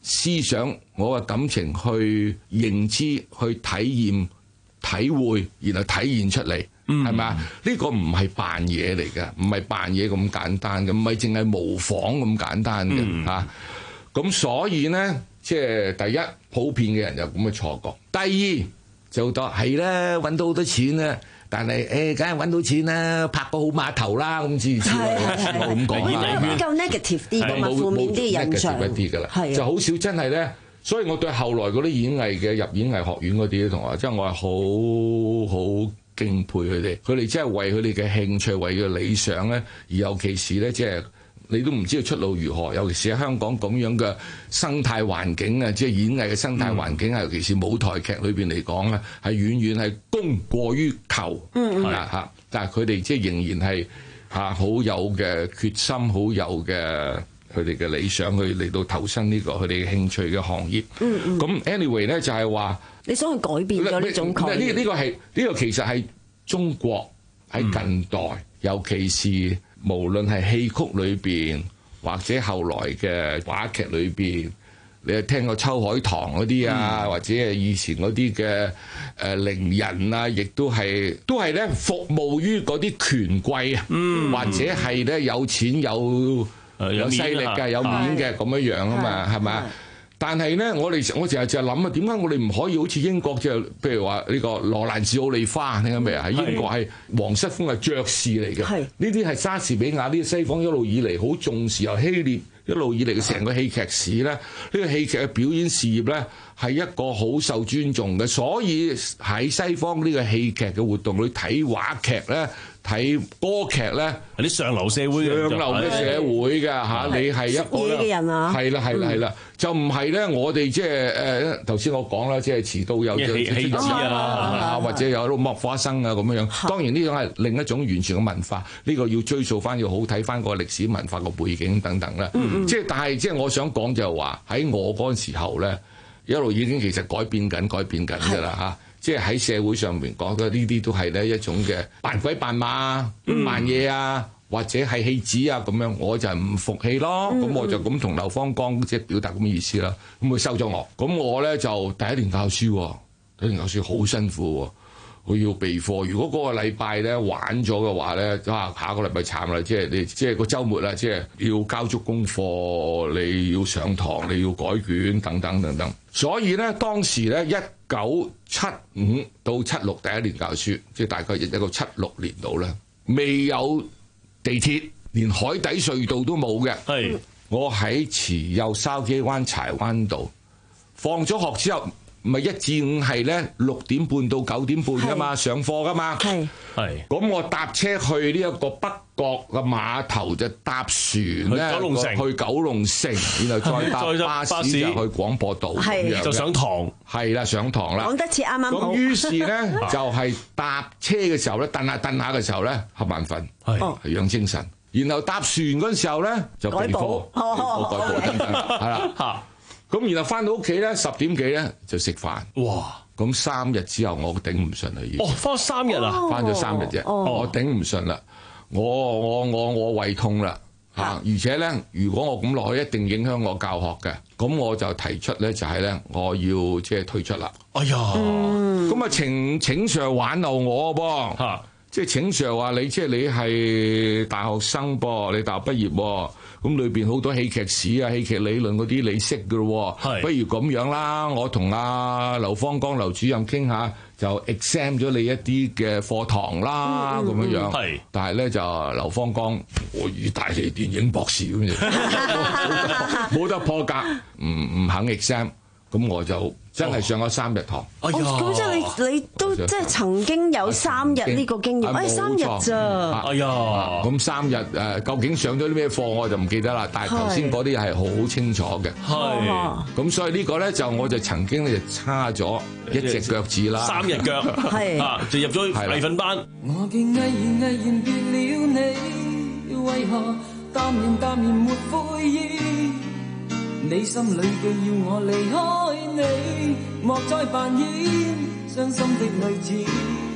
S18: 思想、我嘅感情去認知、去體驗、體會，然後體現出嚟，係咪啊？呢個唔係扮嘢嚟嘅，唔係扮嘢咁簡單嘅，唔係淨係模仿咁簡單嘅嚇。咁、嗯啊、所以咧，即係第一，普遍嘅人有咁嘅錯覺；第二就好多係咧，揾到好多錢咧。但係誒，梗係揾到錢啦，拍個好碼頭啦，咁之之類，我咁講啦。
S2: 比較 negative 啲嘅嘛，負面啲印象。
S18: negative 一啲㗎啦，就好少真係咧。所以我對後來嗰啲演藝嘅入演藝學院嗰啲同學，即係我係好好敬佩佢哋。佢哋真係為佢哋嘅興趣、為佢嘅理想咧，而尤其是咧，即係。你都唔知道出路如何，尤其是喺香港咁樣嘅生態環境啊，即係演藝嘅生態環境啊，尤其是舞台劇裏邊嚟講咧，係遠遠係供過於求，係啦嚇。但係佢哋即係仍然係嚇好有嘅決心，好有嘅佢哋嘅理想去嚟到投身呢個佢哋嘅興趣嘅行業。嗯嗯。咁 anyway 咧就係話，
S2: 你想去改變咗呢種概念？
S18: 呢呢個係呢個其實係中國喺近代，嗯、尤其是。無論係戲曲裏邊，或者後來嘅話劇裏邊，你係聽過秋海棠嗰啲啊，嗯、或者係以前嗰啲嘅誒伶人啊，亦都係都係咧服務於嗰啲權貴啊，嗯、或者係咧有錢有有勢力嘅有面嘅咁樣樣啊嘛，係咪啊？但係咧，我哋我成日就係諗啊，點解我哋唔可以好似英國即係，譬如話呢個羅蘭治奧利花，聽緊未啊？喺英國係皇室風係爵士嚟嘅，呢啲係莎士比亞呢啲西方一路以嚟好重視，由希臘一路以嚟嘅成個戲劇史咧，呢個戲劇嘅表演事業咧係一個好受尊重嘅，所以喺西方呢個戲劇嘅活動，你睇話劇咧。睇歌劇咧，係啲上流社會嘅上流嘅社會嘅嚇，你係一個
S2: 嘢嘅人啊，
S18: 係啦係啦係啦，就唔係咧。我哋即係誒頭先我講啦，即係遲到有戲戲子啊，或者有剝花生啊咁樣樣。當然呢種係另一種完全嘅文化，呢個要追溯翻，要好睇翻個歷史文化個背景等等啦。即係但係即係我想講就係話喺我嗰陣時候咧，一路已經其實改變緊改變緊㗎啦嚇。即係喺社會上面講嘅呢啲都係咧一種嘅扮鬼扮馬、扮嘢啊，或者係戲子啊咁樣，我就係唔服氣咯。咁、嗯、我就咁同劉芳剛即係表達咁嘅意思啦。咁佢收咗我，咁我咧就第一年教書，第一年教書好辛苦，我要備課。如果嗰個禮拜咧玩咗嘅話咧，啊下個禮拜慘啦，即係你即係個週末啦，即係要交足功課，你要上堂，你要改卷等等等等。所以咧當時咧一九七五到七六第一年教書，即係大概一個七六年度咧，未有地鐵，連海底隧道都冇嘅。係我喺慈幼筲箕灣柴灣道，放咗學之後，咪一至五係咧六點半到九點半噶嘛，上課噶嘛。係係。咁我搭車去呢一個北角嘅碼頭，就搭船咧去九龍城，去九龍城，然後再搭巴士就去廣播道，就上堂。係啦，上堂啦。講得似啱啱好。咁於是咧就係搭車嘅時候咧，蹬下蹬下嘅時候咧，瞌眼瞓，係養精神。然後搭船嗰陣時候咧就備課，我改課等等，係啦嚇。咁然後翻到屋企咧，十點幾咧就食飯。哇！咁三日之後我頂唔順啦，已經。哦，翻咗三日啊！翻咗三日啫，我頂唔順啦，我我我我胃痛啦嚇，而且咧，如果我咁落去，一定影響我教學嘅。咁我就提出咧，就係咧，我要即係退出啦。哎呀！咁啊請請 Sir 挽留我噃嚇，即係請 Sir 話你即係你係大學生噃，你大學畢業喎。咁裏邊好多戲劇史啊、戲劇理論嗰啲你識㗎咯，不如咁樣啦，我同阿劉芳剛劉主任傾下，就 exam 咗你一啲嘅課堂啦，咁樣樣。係，但係咧就劉芳剛，我意大利電影博士咁樣，冇得破格，唔唔肯 exam，咁我就真係上咗三日堂。哎呀，
S2: 咁即係你你都即係曾經有三日呢個經驗，哎三日咋？哎呀，
S18: 咁三日誒，究竟上咗啲咩課我就唔記得啦。但係頭先嗰啲係好清楚嘅。係。咁所以呢個咧就我就曾經咧就差咗一隻腳趾啦。三日腳。係。啊，就入咗藝訓班。我竟毅然毅然別了你，為何淡然淡然沒悔意？你心裏嘅要我離開你，莫再扮演傷心的女子。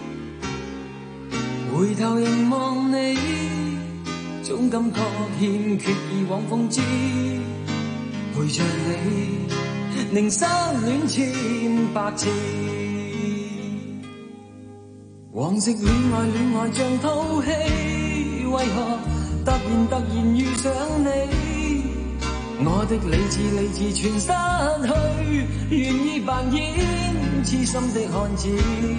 S18: 回頭凝望你，總感覺欠缺以往風姿。陪着你，
S19: 寧生戀千百次。往昔戀愛戀愛像套戲，為何突然突然遇上你？我的理智理智全失去，願意扮演痴心的漢子，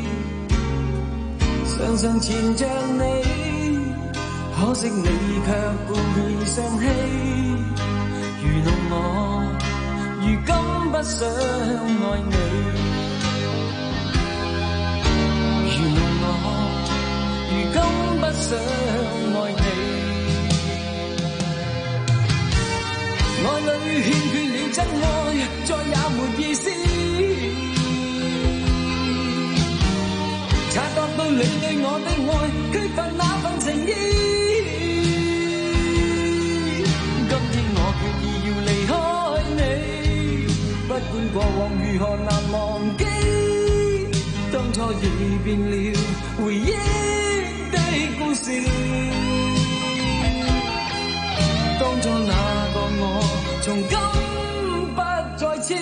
S19: 常常纏着你，可惜你卻故意生氣，愚弄我，如今不想愛你，愚弄我，如今不想愛你。愛裏欠缺了真愛，再也沒意思。察覺到你對我的愛，缺乏那份情意。今天我決意要離開你，不管過往如何難忘記，當初已變了回憶的故事。當初那個我，從今不再痴。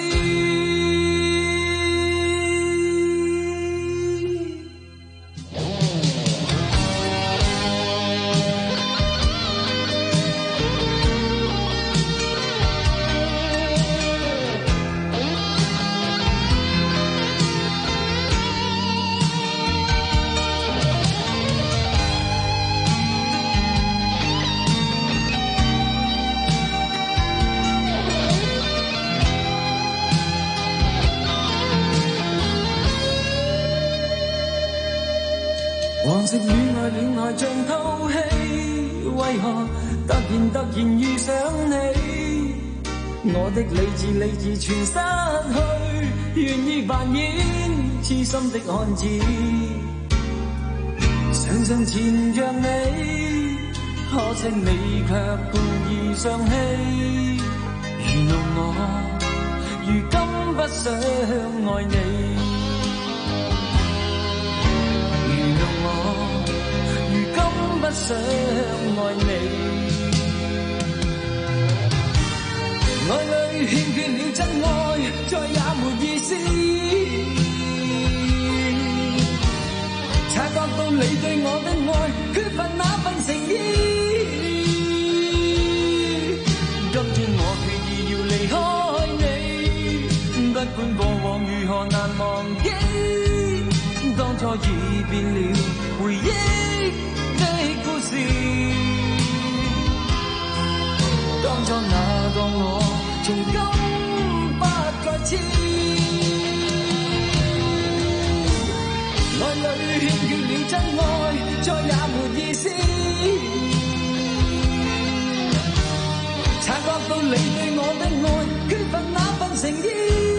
S19: 往昔戀愛戀愛像套戲，為何突然突然遇上你？我的理智理智全失去，願意扮演痴心的漢子，常常纏着你，可惜你卻故意生氣，愚弄我，如今不想愛你。不想愛你，愛裏欠缺了真愛，再也沒意思。察覺到你對我的愛，缺乏那份情意。今天我決意要離開你，不管過往如何難忘記，當初已變了回憶。當初那個我，從今不再痴。愛裏欠缺了真愛，再也沒意思。察覺到你對我的愛，缺乏那份情意。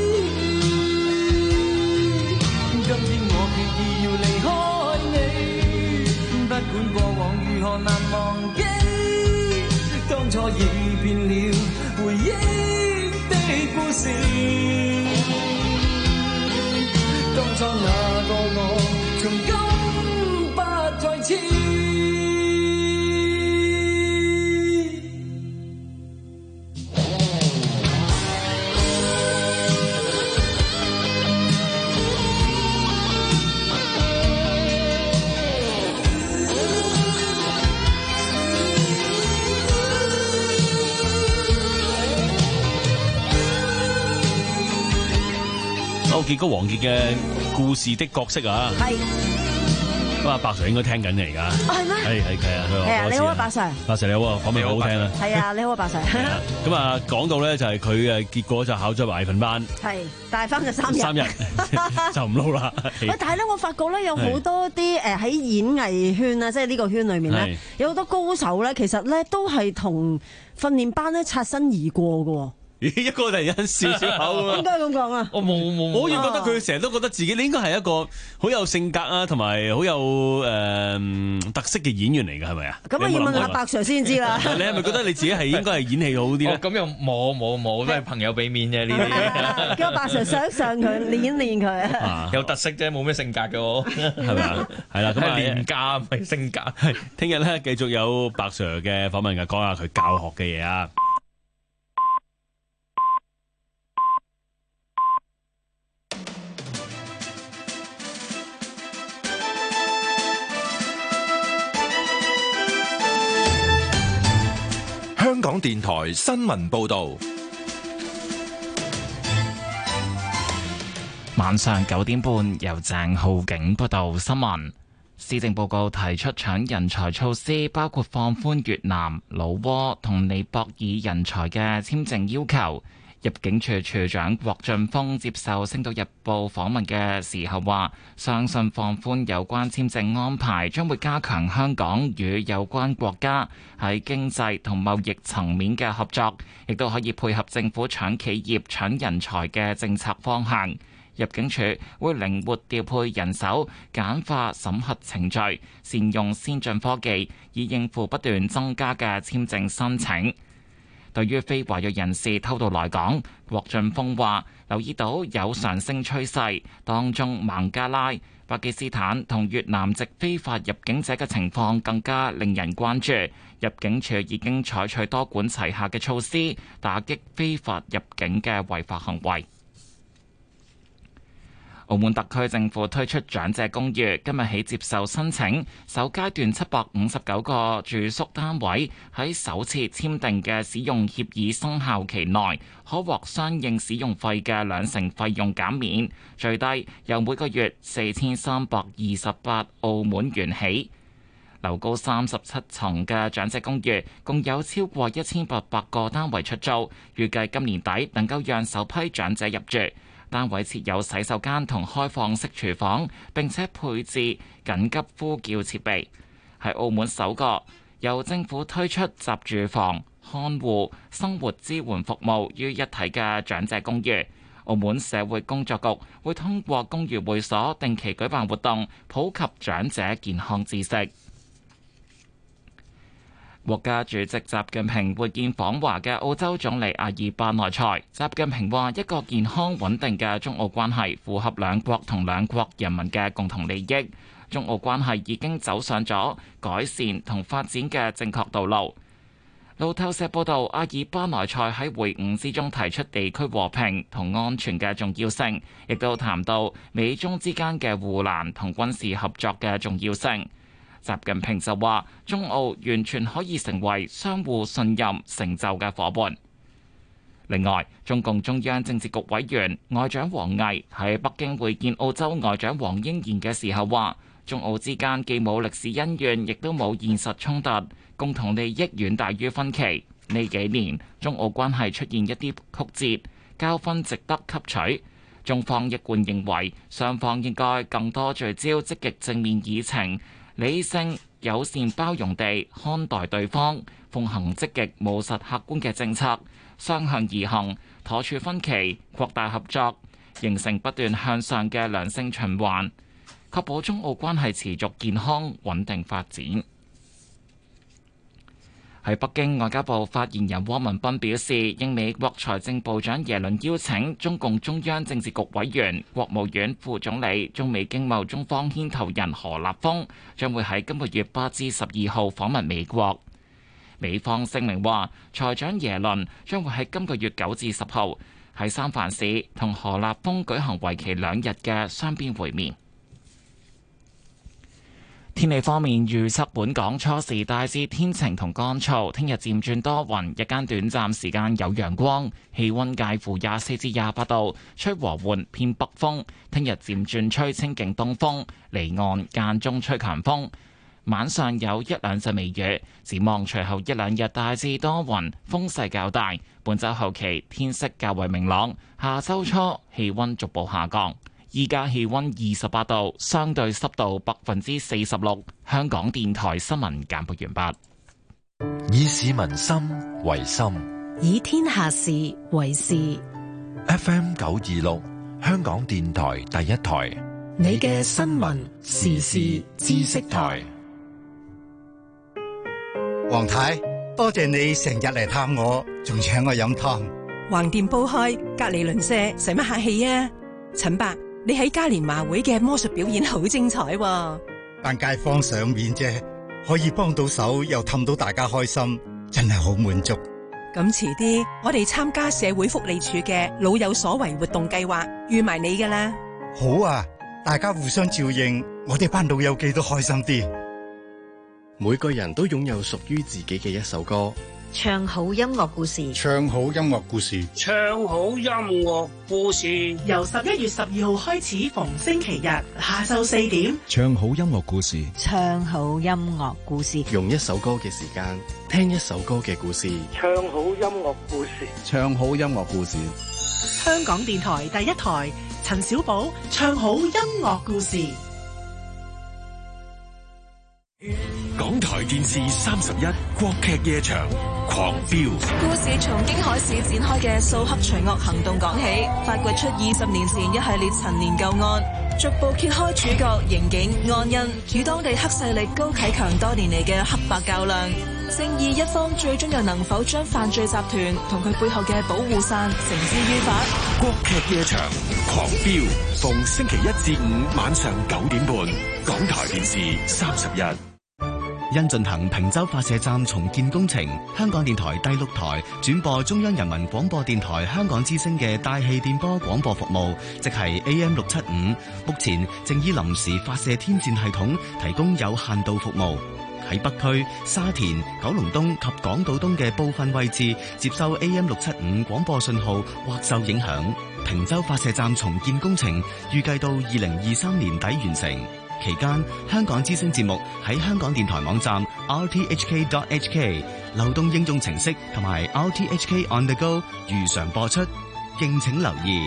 S19: 今天我決意要離開你，不管過往如何難忘記，當初已變了回憶的故事。當初那個我，從今不再痴。
S1: 結果王傑嘅故事的角色啊，係咁啊，白 Sir 應該聽緊嚟㗎，係咩？係係係啊，
S2: 係啊，你好啊，白 Sir，白
S1: Sir 你好啊，講明好好聽啊，
S2: 係啊，你好啊，白 Sir，
S1: 咁啊，講到咧就係佢誒結果就考咗埋藝訓班，係
S2: 大翻就三日，三日
S1: 就唔撈啦。
S2: 喂，但係咧，我發覺咧有好多啲誒喺演藝圈啊，即係呢個圈裏面咧，有好多高手咧，其實咧都係同訓練班咧擦身而過㗎。
S1: 一個突然間笑笑口啊！
S2: 應該咁講啊！
S1: 我冇冇，我好似覺得佢成日都覺得自己你應該係一個好有性格啊，同埋好有誒特色嘅演員嚟㗎，係咪啊？
S2: 咁啊要問下白 Sir 先知啦。
S1: 你係咪覺得你自己係應該係演戲好啲咧？
S3: 咁又冇冇冇，都係朋友俾面啫呢啲。
S2: 叫白 Sir 上上佢練練佢啊！
S3: 有特色啫，冇咩性格嘅我，
S1: 係咪啊？係啦，咁啊
S3: 練家唔係性格。
S1: 係聽日咧繼續有白 Sir 嘅訪問嘅，講下佢教學嘅嘢啊！
S5: 電台新聞報道。
S6: 晚上九點半，由鄭浩景報道新聞。施政報告提出搶人才措施，包括放寬越南、老撾同尼泊爾人才嘅簽證要求。入境處處長郭俊峰接受《星島日報》訪問嘅時候話，相信放寬有關簽證安排將會加強香港與有關國家喺經濟同貿易層面嘅合作，亦都可以配合政府搶企業、搶人才嘅政策方向。入境處會靈活調配人手，簡化審核程序，善用先進科技，以應付不斷增加嘅簽證申請。對於非華裔人士偷渡來港，郭俊峰話留意到有上升趨勢，當中孟加拉、巴基斯坦同越南籍非法入境者嘅情況更加令人關注。入境處已經採取多管齊下嘅措施，打擊非法入境嘅違法行為。澳門特區政府推出長者公寓，今日起接受申請，首階段七百五十九個住宿單位喺首次簽訂嘅使用協議生效期內，可獲相應使用費嘅兩成費用減免，最低由每個月四千三百二十八澳門元起。樓高三十七層嘅長者公寓，共有超過一千八百個單位出租，預計今年底能夠讓首批長者入住。單位設有洗手間同開放式廚房，並且配置緊急呼叫設備，係澳門首個由政府推出集住房、看護、生活支援服務於一體嘅長者公寓。澳門社會工作局會通過公寓會所定期舉辦活動，普及長者健康知識。國家主席習近平會見訪華嘅澳洲總理阿爾巴內塞。習近平話：一個健康穩定嘅中澳關係符合兩國同兩國人民嘅共同利益。中澳關係已經走上咗改善同發展嘅正確道路。路透社報道，阿爾巴內塞喺會晤之中提出地區和平同安全嘅重要性，亦都談到美中之間嘅護欄同軍事合作嘅重要性。習近平就話：中澳完全可以成為相互信任、成就嘅夥伴。另外，中共中央政治局委員外長王毅喺北京會見澳洲外長黃英賢嘅時候話：中澳之間既冇歷史恩怨，亦都冇現實衝突，共同利益遠大於分歧。呢幾年，中澳關係出現一啲曲折，教訓值得吸取。中方一貫認為，雙方應該更多聚焦積極正面議程，理性、友善、包容地看待對方，奉行積極、務實、客觀嘅政策，雙向而行，妥處分歧，擴大合作，形成不斷向上嘅良性循環，確保中澳關係持續健康穩定發展。喺北京，外交部發言人汪文斌表示，應美國財政部長耶倫邀請，中共中央政治局委員、國務院副總理、中美經貿中方牽頭人何立峰將會喺今個月八至十二號訪問美國。美方聲明話，財長耶倫將會喺今個月九至十號喺三藩市同何立峰舉行為期兩日嘅雙邊會面。天氣方面，預測本港初時大致天晴同乾燥，聽日漸轉多雲，日間短暫時間有陽光，氣溫介乎廿四至廿八度，吹和緩偏北風。聽日漸轉吹清勁東風，離岸間中吹強風。晚上有一兩陣微雨，展望隨後一兩日大致多雲，風勢較大。本週後期天色較為明朗，下週初氣溫逐步下降。依家氣溫二十八度，相對濕度百分之四十六。香港電台新聞簡報完
S5: 畢。以市民心為心，
S7: 以天下事為事。
S5: F M 九二六，香港電台第一台，
S7: 你嘅新聞時事知識台。
S4: 黃太，多謝你成日嚟探我，仲請我飲湯。
S22: 橫掂煲開，隔籬鄰舍，使乜客氣啊？陳伯，你喺嘉年華會嘅魔術表演好精彩喎！
S4: 扮街坊賞面啫，可以幫到手又氹到大家開心，真係好滿足。
S22: 咁遲啲，我哋參加社會福利署嘅老有所為活動計劃，預埋你噶啦。
S4: 好啊，大家互相照應，我哋班老友記都開心啲。
S23: 每個人都擁有屬於自己嘅一首歌，
S11: 唱好音樂故事，
S4: 唱好音樂故事，
S10: 唱好音樂故事。
S7: 由十一月十二號開始，逢星期日下晝四點，
S8: 唱好音樂故事，
S11: 唱好音樂故事，
S9: 用一首歌嘅時間聽一首歌嘅故事，
S23: 唱好音樂故事，
S8: 唱好音樂故事。
S7: 香港電台第一台，陳小寶唱好音樂故事。
S24: 港台電視三十一國劇夜場狂飆，
S25: 故事從京海市展開嘅掃黑除惡行動講起，發掘出二十年前一系列陳年舊案，逐步揭開主角刑警安恩與當地黑勢力高啟強多年嚟嘅黑白較量，正義一方最終又能否將犯罪集團同佢背後嘅保護傘繩之於法？
S24: 國劇夜場狂飆，逢星期一至五晚上九點半，港台電視三十一。
S26: 因進行坪洲發射站重建工程，香港電台第六台轉播中央人民廣播電台香港之聲嘅大氣電波廣播服務，即係 A M 六七五，目前正以臨時發射天線系統提供有限度服務。喺北區、沙田、九龍東及港島東嘅部分位置接收 A M 六七五廣播信號或受影響。坪洲發射站重建工程預計到二零二三年底完成。期間，香港之聲節目喺香港電台網站 r t h k dot h k、流動應用程式同埋 R T H K On The Go 如常播出，敬請留意。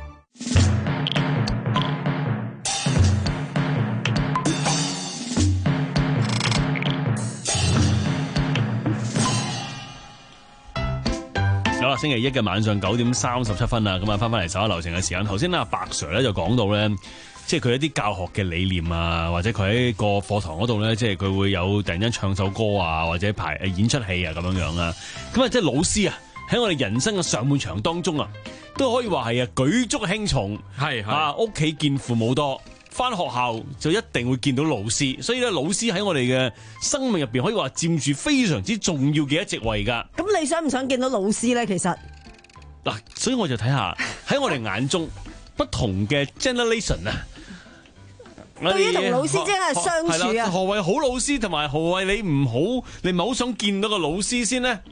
S1: 好啦，星期一嘅晚上九點三十七分啦，咁啊翻翻嚟十一流程嘅時間。頭先阿白 Sir 咧就講到咧，即係佢一啲教學嘅理念啊，或者佢喺個課堂嗰度咧，即係佢會有突然間唱首歌啊，或者排演出戲啊咁樣樣啦。咁啊，即係老師啊，喺我哋人生嘅上半場當中啊，都可以話係啊舉足輕重，係啊屋企見父母多，翻學校就一定會見到老師，所以咧老師喺我哋嘅生命入邊可以話佔住非常之重要嘅一席位㗎。
S2: 咁你想唔想見到老師咧？其實
S1: 嗱，所以我就睇下喺我哋眼中不同嘅 generation 啊。
S2: 對於同老師之間嘅相處啊，
S1: 何謂好老師同埋何謂你唔好，你唔係好想見到個老師先呢？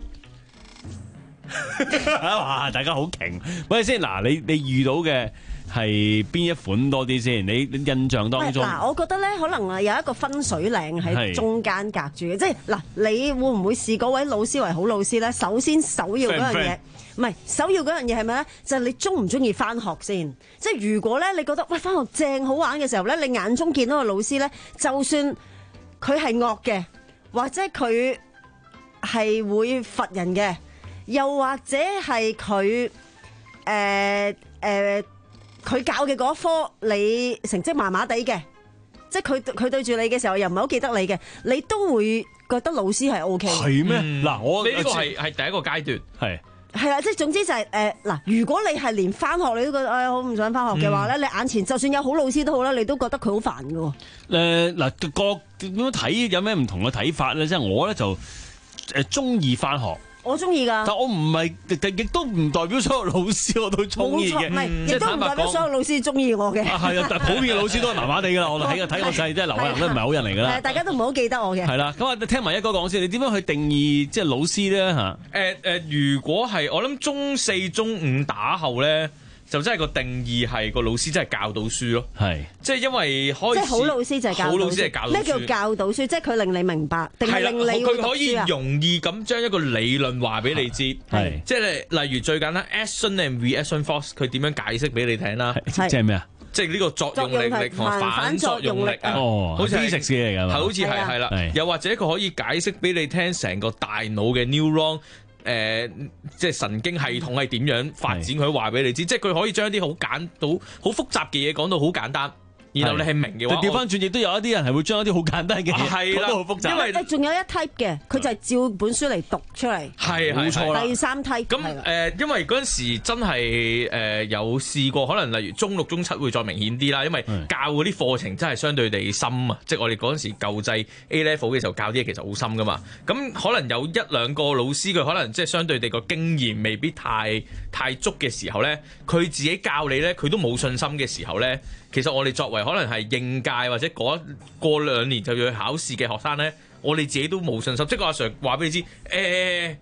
S1: 哇！大家好勁，喂先嗱，你你遇到嘅係邊一款多啲先？你印象當中
S2: 嗱，我覺得咧可能啊有一個分水嶺喺中間隔住嘅，即係嗱，你會唔會視嗰位老師為好老師咧？首先首要嗰樣嘢。唔係首要嗰樣嘢係咩咧？就係、是、你中唔中意翻學先？即係如果咧你覺得喂翻學正好玩嘅時候咧，你眼中見到個老師咧，就算佢係惡嘅，或者佢係會罰人嘅，又或者係佢誒誒佢教嘅嗰科你成績麻麻地嘅，即係佢佢對住你嘅時候又唔係好記得你嘅，你都會覺得老師係 O K 嘅。
S1: 係咩？嗱、嗯，我
S3: 你呢個係係第一個階段係。
S2: 係啦，即係總之就係誒嗱，如果你係連翻學你都覺得哎呀好唔想翻學嘅話咧，嗯、你眼前就算有好老師都好啦，你都覺得佢好煩㗎喎。誒
S1: 嗱、呃，個點樣睇有咩唔同嘅睇法咧？即係我咧就誒中意翻學。我中意噶，但我唔係，亦都唔代表所有老師我都中意嘅。唔係，亦都唔代表所有老師中意我嘅。係啊，但係普遍嘅老師都係麻麻地噶啦。我睇個睇個勢，即係劉偉恒都唔係好人嚟噶啦。大家都唔好記得我嘅。係啦，咁啊，聽埋一哥講先，你點樣去定義即係老師咧嚇？
S3: 誒誒，如果係我諗中四、中五打後咧。就真係個定義係個老師真係教到書咯，係即係因為開始即係好老師就係教到書，好老師係教到書。咩叫教到書？即係佢令你明白，定係令你佢可以容易咁將一個理論話俾你知，係即係例如最簡單 action and reaction force， 佢點樣解釋俾你聽啦？即係咩啊？即係呢個作用力力同反作用力啊！哦，好似係 physics 嚟㗎，好似係係啦。又或者佢可以解釋俾你聽成個大腦嘅 neuron。誒、呃，即係神經系統係點樣發展，佢話俾你知，即係佢可以將一啲好簡到好複雜嘅嘢講到好簡單。然後你係明嘅話，調翻轉亦都有一啲人係會將一啲好簡單嘅嘢講到好複雜。因為誒仲有一 type 嘅，佢就係照本書嚟讀出嚟。係冇錯啦。第三 type 咁誒、呃，因為嗰陣時真係誒、呃、有試過，可能例如中六、中七會再明顯啲啦。因為教嗰啲課程真係相對地深啊，即係我哋嗰陣時舊制 A level 嘅時候教啲嘢其實好深噶嘛。咁可能有一兩個老師佢可能即係相對地個經驗未必太太足嘅時候咧，佢自己教你咧，佢都冇信心嘅時候咧。其實我哋作為可能係應屆或者過過兩年就要去考試嘅學生咧，我哋自己都冇信心。即係個阿 Sir 話俾你知，誒、欸、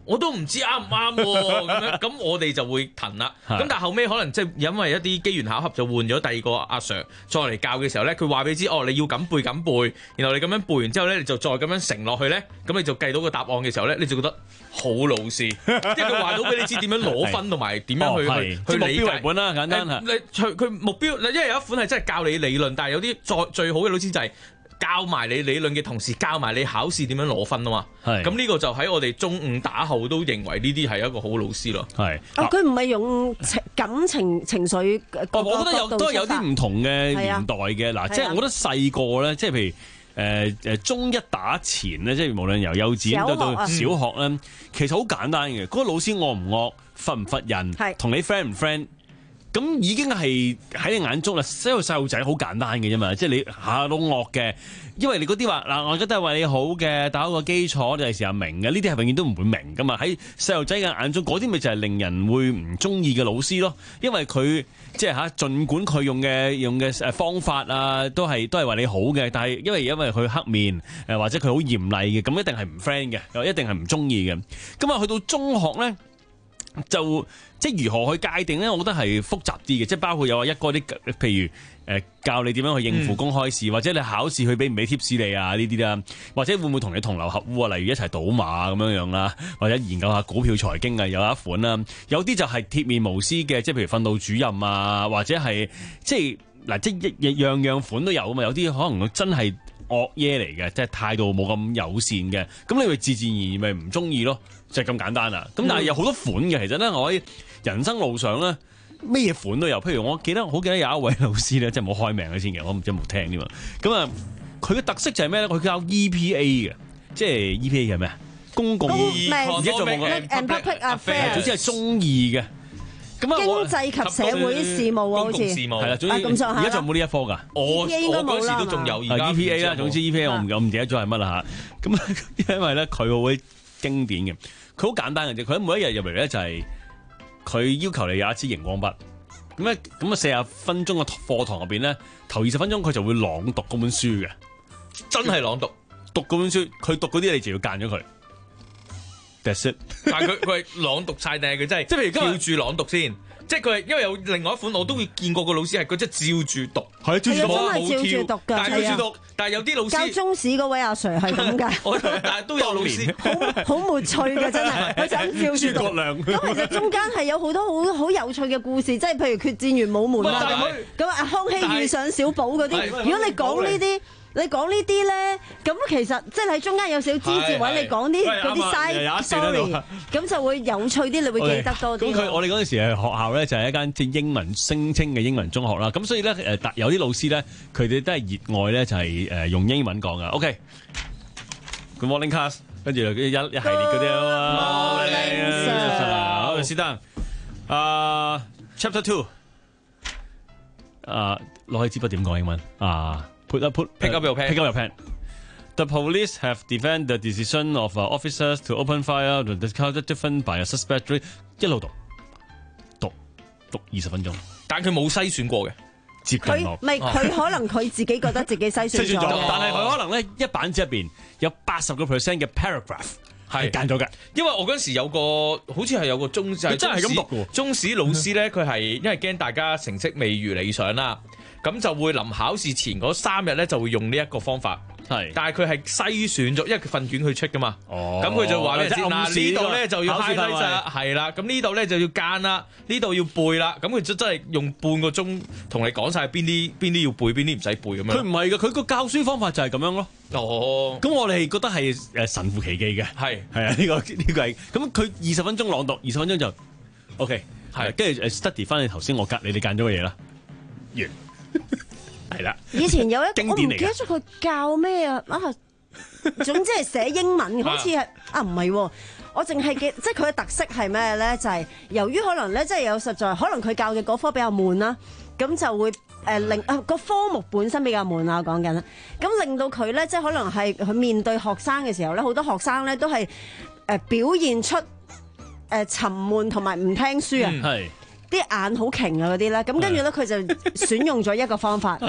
S3: 我都唔知啱唔啱喎，咁樣咁我哋就會騰啦。咁但係後尾可能即係因為一啲機緣巧合就換咗第二個阿 Sir 再嚟教嘅時候咧，佢話俾你知，哦你要咁背咁背，然後你咁樣背完之後咧，你就再咁樣乘落去咧，咁你就計到個答案嘅時候咧，你就覺得好老師，即係佢話到俾你知點樣攞分同埋點樣去、哦、去去理解。目標為本啦，簡單嚇。你佢佢目標，因為有一款係真係教你理論，但係有啲再最好嘅老師就係、是。教埋你理論嘅同時，教埋你考試點樣攞分啊嘛。係咁呢個就喺我哋中午打後都認為呢啲係一個好老師咯。係
S2: 哦，佢唔係用情感情情緒。
S1: 哦，我覺得有都係有啲唔同嘅年代嘅嗱，即係我覺得細個咧，即係譬如誒誒、呃、中一打前咧，即係無論由幼稚園到到小學咧，嗯、其實好簡單嘅。嗰、那個老師惡唔惡，罰唔罰人，同你 friend 唔 friend。咁已經係喺你眼中啦，因為細路仔好簡單嘅啫嘛，即係你下都惡嘅，因為你嗰啲話嗱，我覺得係為你好嘅，打好個基礎就係時候明嘅，呢啲係永遠都唔會明噶嘛。喺細路仔嘅眼中，嗰啲咪就係令人會唔中意嘅老師咯，因為佢即係嚇，儘管佢用嘅用嘅誒方法啊，都係都係為你好嘅，但係因為因為佢黑面誒或者佢好嚴厲嘅，咁一定係唔 friend 嘅，又一定係唔中意嘅。咁啊，去到中學咧。就即係如何去界定咧？我覺得係複雜啲嘅，即係包括有話一個啲，譬如誒、呃、教你點樣去應付公開試，嗯、或者你考試佢俾唔俾貼士你啊呢啲啦，或者會唔會同你同流合污啊？例如一齊賭馬咁樣樣啦，或者研究下股票財經啊，有一款啦。有啲就係鐵面無私嘅，即係譬如訓導主任啊，或者係即係嗱，即係一樣樣款都有啊嘛。有啲可能真係惡耶嚟嘅，即係態度冇咁友善嘅，咁你咪自自然然咪唔中意咯。就係咁簡單啦，咁但係有好多款嘅，其實咧我喺人生路上咧咩款都有。譬如我記得好記得有一位老師咧，即係冇開名嘅先嘅，我唔知有冇聽添嘛。咁啊，佢嘅特色就係咩咧？佢教 E P A 嘅，即係 E P A 係咩啊？公共而家做嘅
S2: Public Affairs，
S1: 總之係中意嘅。咁啊，
S2: 經濟及社會事務啊，好似
S1: 係啦，總之而家仲有冇呢一科㗎？
S3: 我我嗰時都仲有，而家
S1: E P A 啦，總之 E P A 我唔我唔記得咗係乜啦嚇。咁因為咧佢好經典嘅。佢好簡單嘅啫，佢每一日入嚟咧就係佢要求你有一支熒光筆，咁咧咁啊四十分鐘嘅課堂入邊咧，頭二十分鐘佢就會朗讀嗰本書嘅，
S3: 真係朗讀，
S1: 讀嗰本書，佢讀嗰啲你就要間咗佢。That's it。
S3: 但係佢佢係朗讀晒定係佢真係即係譬如跳住朗讀先。即係佢係因為有另外一款我都會見過個老師係佢即係照住讀，
S1: 係照住讀，
S2: 真係照住讀㗎。
S3: 但係照住讀，但係有啲老師
S2: 教中史嗰位阿 Sir 係咁㗎，
S3: 但係都有老師
S2: 好好沒趣嘅真係，佢就咁照住讀。咁其實中間係有好多好好有趣嘅故事，即係譬如決戰玄武門啦，咁啊康熙遇上小寶嗰啲。如果你講呢啲。你講呢啲咧，咁其實即係喺中間有少少枝節位，你講啲嗰啲 side story，咁就會有趣啲，你會記得多啲。
S1: 咁佢我哋嗰陣時係學校咧，就係一間即係英文聲稱嘅英文中學啦。咁所以咧誒，有啲老師咧，佢哋都係熱愛咧，就係誒用英文講噶。OK，Good morning class，跟住一一系列嗰啲啊。Morning sir，好，是但。啊 ，Chapter Two， 啊，攞起支筆點講英文啊？Put up, put,
S3: pick up your pen.
S1: Pick up your pen. The police have defended the decision of officers to open fire to discover different by a suspect. 一路讀，讀讀二十分鐘，
S3: 但佢冇篩選過嘅，
S1: 接近我。
S2: 唔係佢可能佢自己覺得自己篩選咗，
S1: 但係佢可能咧一版紙入邊有八十個 percent 嘅 paragraph 係揀咗嘅。
S3: 因為我嗰時有個好似係有個中史，
S1: 真係咁讀嘅
S3: 中史老師咧，佢係因為驚大家成績未如理想啦。咁就會臨考試前嗰三日咧，就會用呢一個方法。係，但係佢係篩選咗，因為佢份卷佢出噶嘛。哦，咁佢就話俾你知，嗱呢度咧就要 highlight 啦，係啦。咁呢度咧就要間啦，呢度要背啦。咁佢就真係用半個鐘同你講晒邊啲邊啲要背，邊啲唔使背咁樣。
S1: 佢唔係㗎，佢個教書方法就係咁樣咯。
S3: 哦，
S1: 咁我哋覺得係誒神乎其技嘅。係係啊，呢個呢個係。咁佢二十分鐘朗讀，二十分鐘就 OK。係，跟住誒 study 翻你頭先我隔你哋間咗嘅嘢啦。完。係啦，
S2: 以前有一個我唔記得咗佢教咩啊啊，總之係寫英文，好似係啊唔係，我淨係記，即係佢嘅特色係咩咧？就係、是、由於可能咧，即係有實在可能佢教嘅嗰科比較悶啦，咁就會誒令啊個科目本身比較悶啊，我講緊啦，咁令到佢咧，即係可能係佢面對學生嘅時候咧，好多學生咧都係誒表現出誒沉悶同埋唔聽書啊。係、嗯。啲眼好瓊啊嗰啲咧，咁跟住咧佢就選用咗一個方法，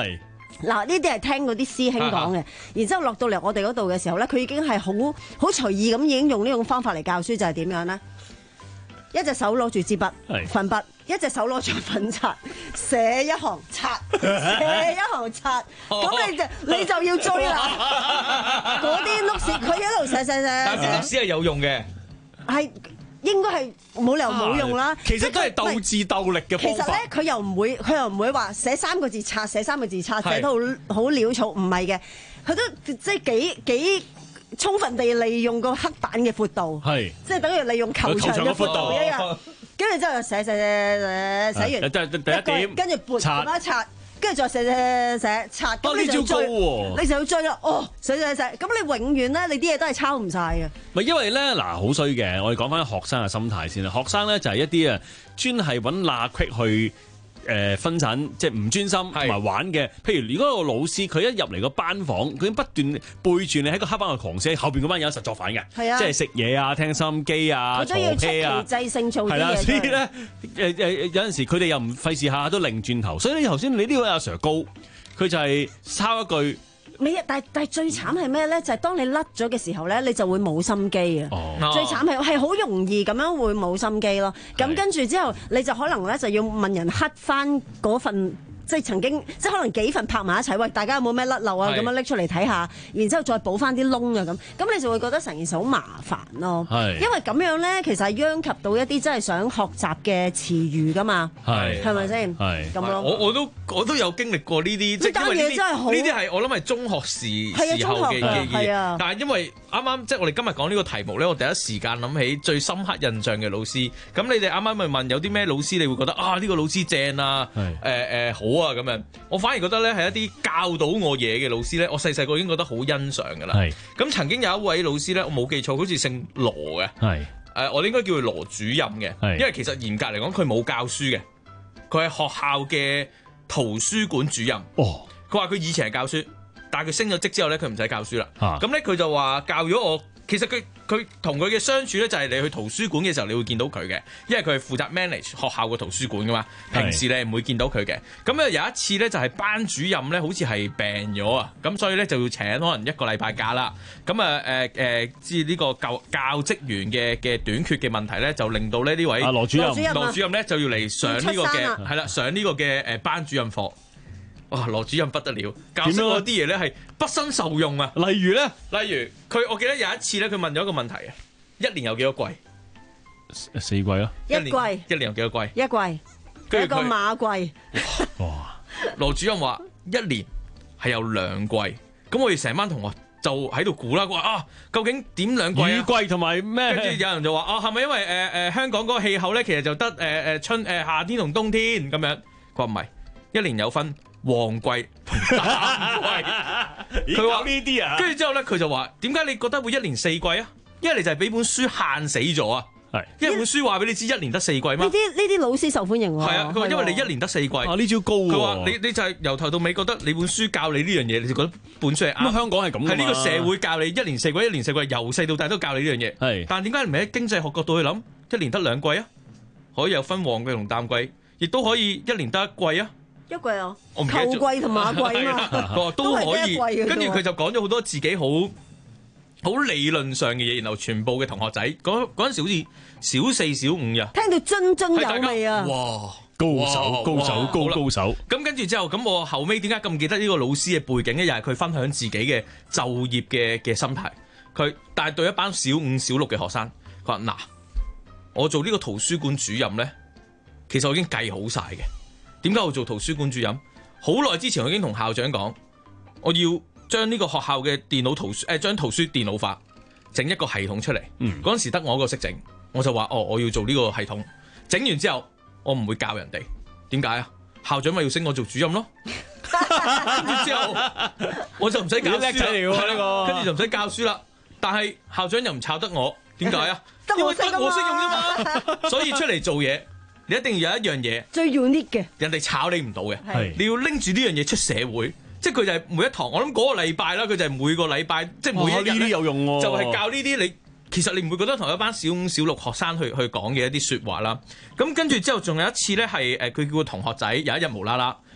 S2: 嗱，呢啲係聽嗰啲師兄講嘅，然之後落到嚟我哋嗰度嘅時候咧，佢已經係好好隨意咁已經用呢種方法嚟教書，就係點樣咧？一隻手攞住支筆、粉筆，一隻手攞住粉刷，寫一行擦，寫一行擦，咁你就你就要追啦。嗰啲碌屎，佢一路寫寫寫，
S3: 但係碌屎係有用嘅，
S2: 係。應該係冇理由冇用啦，
S1: 其實都係鬥智鬥力嘅方法。
S2: 其實咧，佢又唔會，佢又唔會話寫三個字擦，寫三個字擦，寫到好好潦草，唔係嘅，佢都即係幾幾充分地利用個黑板嘅闊度，係即係等於利用球場嘅闊度一樣。跟住之後就寫寫寫寫寫完，
S1: 第第一點，
S2: 跟住撥咁一擦。跟住再寫寫寫擦，咁你就要追，你就要追啦。哦，寫寫寫，咁你永遠咧，你啲嘢都係抄唔晒嘅。
S1: 咪因為咧嗱，好衰嘅，我哋講翻學生嘅心態先啦。學生咧就係一啲啊，專係揾罅隙去誒分散，即係唔專心同埋玩嘅。譬如如果個老師佢一入嚟個班房，佢不斷背住你喺個黑板度狂寫，後邊嗰班人實作反嘅，
S2: 係啊，
S1: 即係食嘢啊、聽收音機啊、坐 pair 啊，
S2: 出奇制勝做啲嘢。係啦，
S1: 所以咧誒誒有陣時佢哋又唔費事下下都擰轉頭。所以你頭先你呢位阿 Sir 高，佢就係抄一句。
S2: 未啊！但係但係最慘係咩咧？就係、是、當你甩咗嘅時候咧，你就會冇心機啊！哦、最慘係係好容易咁樣會冇心機咯。咁跟住之後，你就可能咧就要問人黑翻嗰份。即係曾經，即係可能幾份拍埋一齊，喂，大家有冇咩甩漏啊？咁樣拎出嚟睇下，然之後再補翻啲窿啊咁，咁你就會覺得成件事好麻煩咯。係，因為咁樣咧，其實係殃及到一啲真係想學習嘅詞語噶嘛。係，係咪先？係咁咯。我我都我都有經歷過呢啲，即係因為呢啲呢啲係我諗係中學時時候嘅嘅嘢。但係因為啱啱即係我哋今日講呢個題目咧，我第一時間諗起最深刻印象嘅老師。咁你哋啱啱咪問有啲咩老師你會覺得啊呢個老師正啊？誒誒好。咁樣，我反而覺得咧係一啲教到我嘢嘅老師咧，我細細個已經覺得好欣賞噶啦。係咁，曾經有一位老師咧，我冇記錯，好似姓羅嘅。係誒、呃，我哋應該叫佢羅主任嘅。係，因為其實嚴格嚟講，佢冇教書嘅，佢係學校嘅圖書館主任。哦，佢話佢以前係教書，但係佢升咗職之後咧，佢唔使教書啦。咁咧佢就話教咗我。其實佢佢同佢嘅相處咧，就係你去圖書館嘅時候，你會見到佢嘅，因為佢係負責 manage 學校嘅圖書館噶嘛。平時你唔會見到佢嘅。咁咧有一次咧，就係班主任咧，好似係病咗啊，咁所以咧就要請可能一個禮拜假啦。咁啊誒誒，至呢個教教職員嘅嘅短缺嘅問題咧，就令到咧呢位羅主任羅主任咧就要嚟上呢個嘅係啦，上呢個嘅誒班主任課。哇！羅主任不得了，教識我啲嘢咧係不生受用啊！例如咧，例如佢，我記得有一次咧，佢問咗一個問題啊：一年有幾多季？四季咯，一季一年有幾多季？一季，一個馬季。哇！羅主任話一年係有兩季，咁我哋成班同學就喺度估啦。佢話啊，究竟點兩季啊？雨季同埋咩？跟住有人就話啊，係咪因為誒誒、呃、香港嗰個氣候咧，其實就得誒誒春誒、呃、夏天同冬天咁樣？佢話唔係，一年有分。旺季同淡季，佢話呢啲啊，跟住之後咧，佢就話：點解你覺得會一年四季啊？一嚟就係俾本書限死咗啊！係，因為本書話俾你知一年得四季嘛。呢啲呢啲老師受歡迎喎。係啊，佢話因為你一年得四季。啊，呢招高喎。佢話你你就係由頭到尾覺得你本書教你呢樣嘢，你就覺得本書係啱。咁香港係咁㗎嘛。係呢個社會教你一年四季，一年四季，由細到大都教你呢樣嘢。係。但係點解唔係喺經濟學角度去諗？一年得兩季啊，可以有分旺季同淡季，亦都可以一年得一季啊。一季啊，秋季同馬季啊嘛，都可以。跟住佢就講咗好多自己好好理論上嘅嘢，然後全部嘅同學仔嗰嗰陣時好似小四小五呀，聽到津津有味啊！哇，高手高手高高手。咁跟住之後，咁我後尾點解咁記得呢個老師嘅背景咧？又係佢分享自己嘅就業嘅嘅心態。佢但係對一班小五小六嘅學生，佢話嗱，我做呢個圖書館主任咧，其實我已經計好晒嘅。點解我做圖書館主任？好耐之前我已經同校長講，我要將呢個學校嘅電腦圖書誒，將圖書電腦化，整一個系統出嚟。嗯，嗰陣時得我一個識整，我就話哦，我要做呢個系統。整完之後，我唔會教人哋。點解啊？校長咪要升我做主任咯。跟住之後，我就唔使教書啦。跟住就唔使教書啦。但係校長又唔炒得我，點解啊？因為得我識用啫嘛。所以出嚟做嘢。你一定要有一樣嘢最 unique 嘅，人哋炒你唔到嘅，你要拎住呢樣嘢出社會，即係佢就係每一堂，我諗嗰個禮拜啦，佢就係每個禮拜，即係每一日呢啲有用喎，就係教呢啲你，其實你唔會覺得同一班小五小六學生去去講嘅一啲説話啦。咁跟住之後仲有一次咧，係誒佢叫個同學仔有一日無啦啦，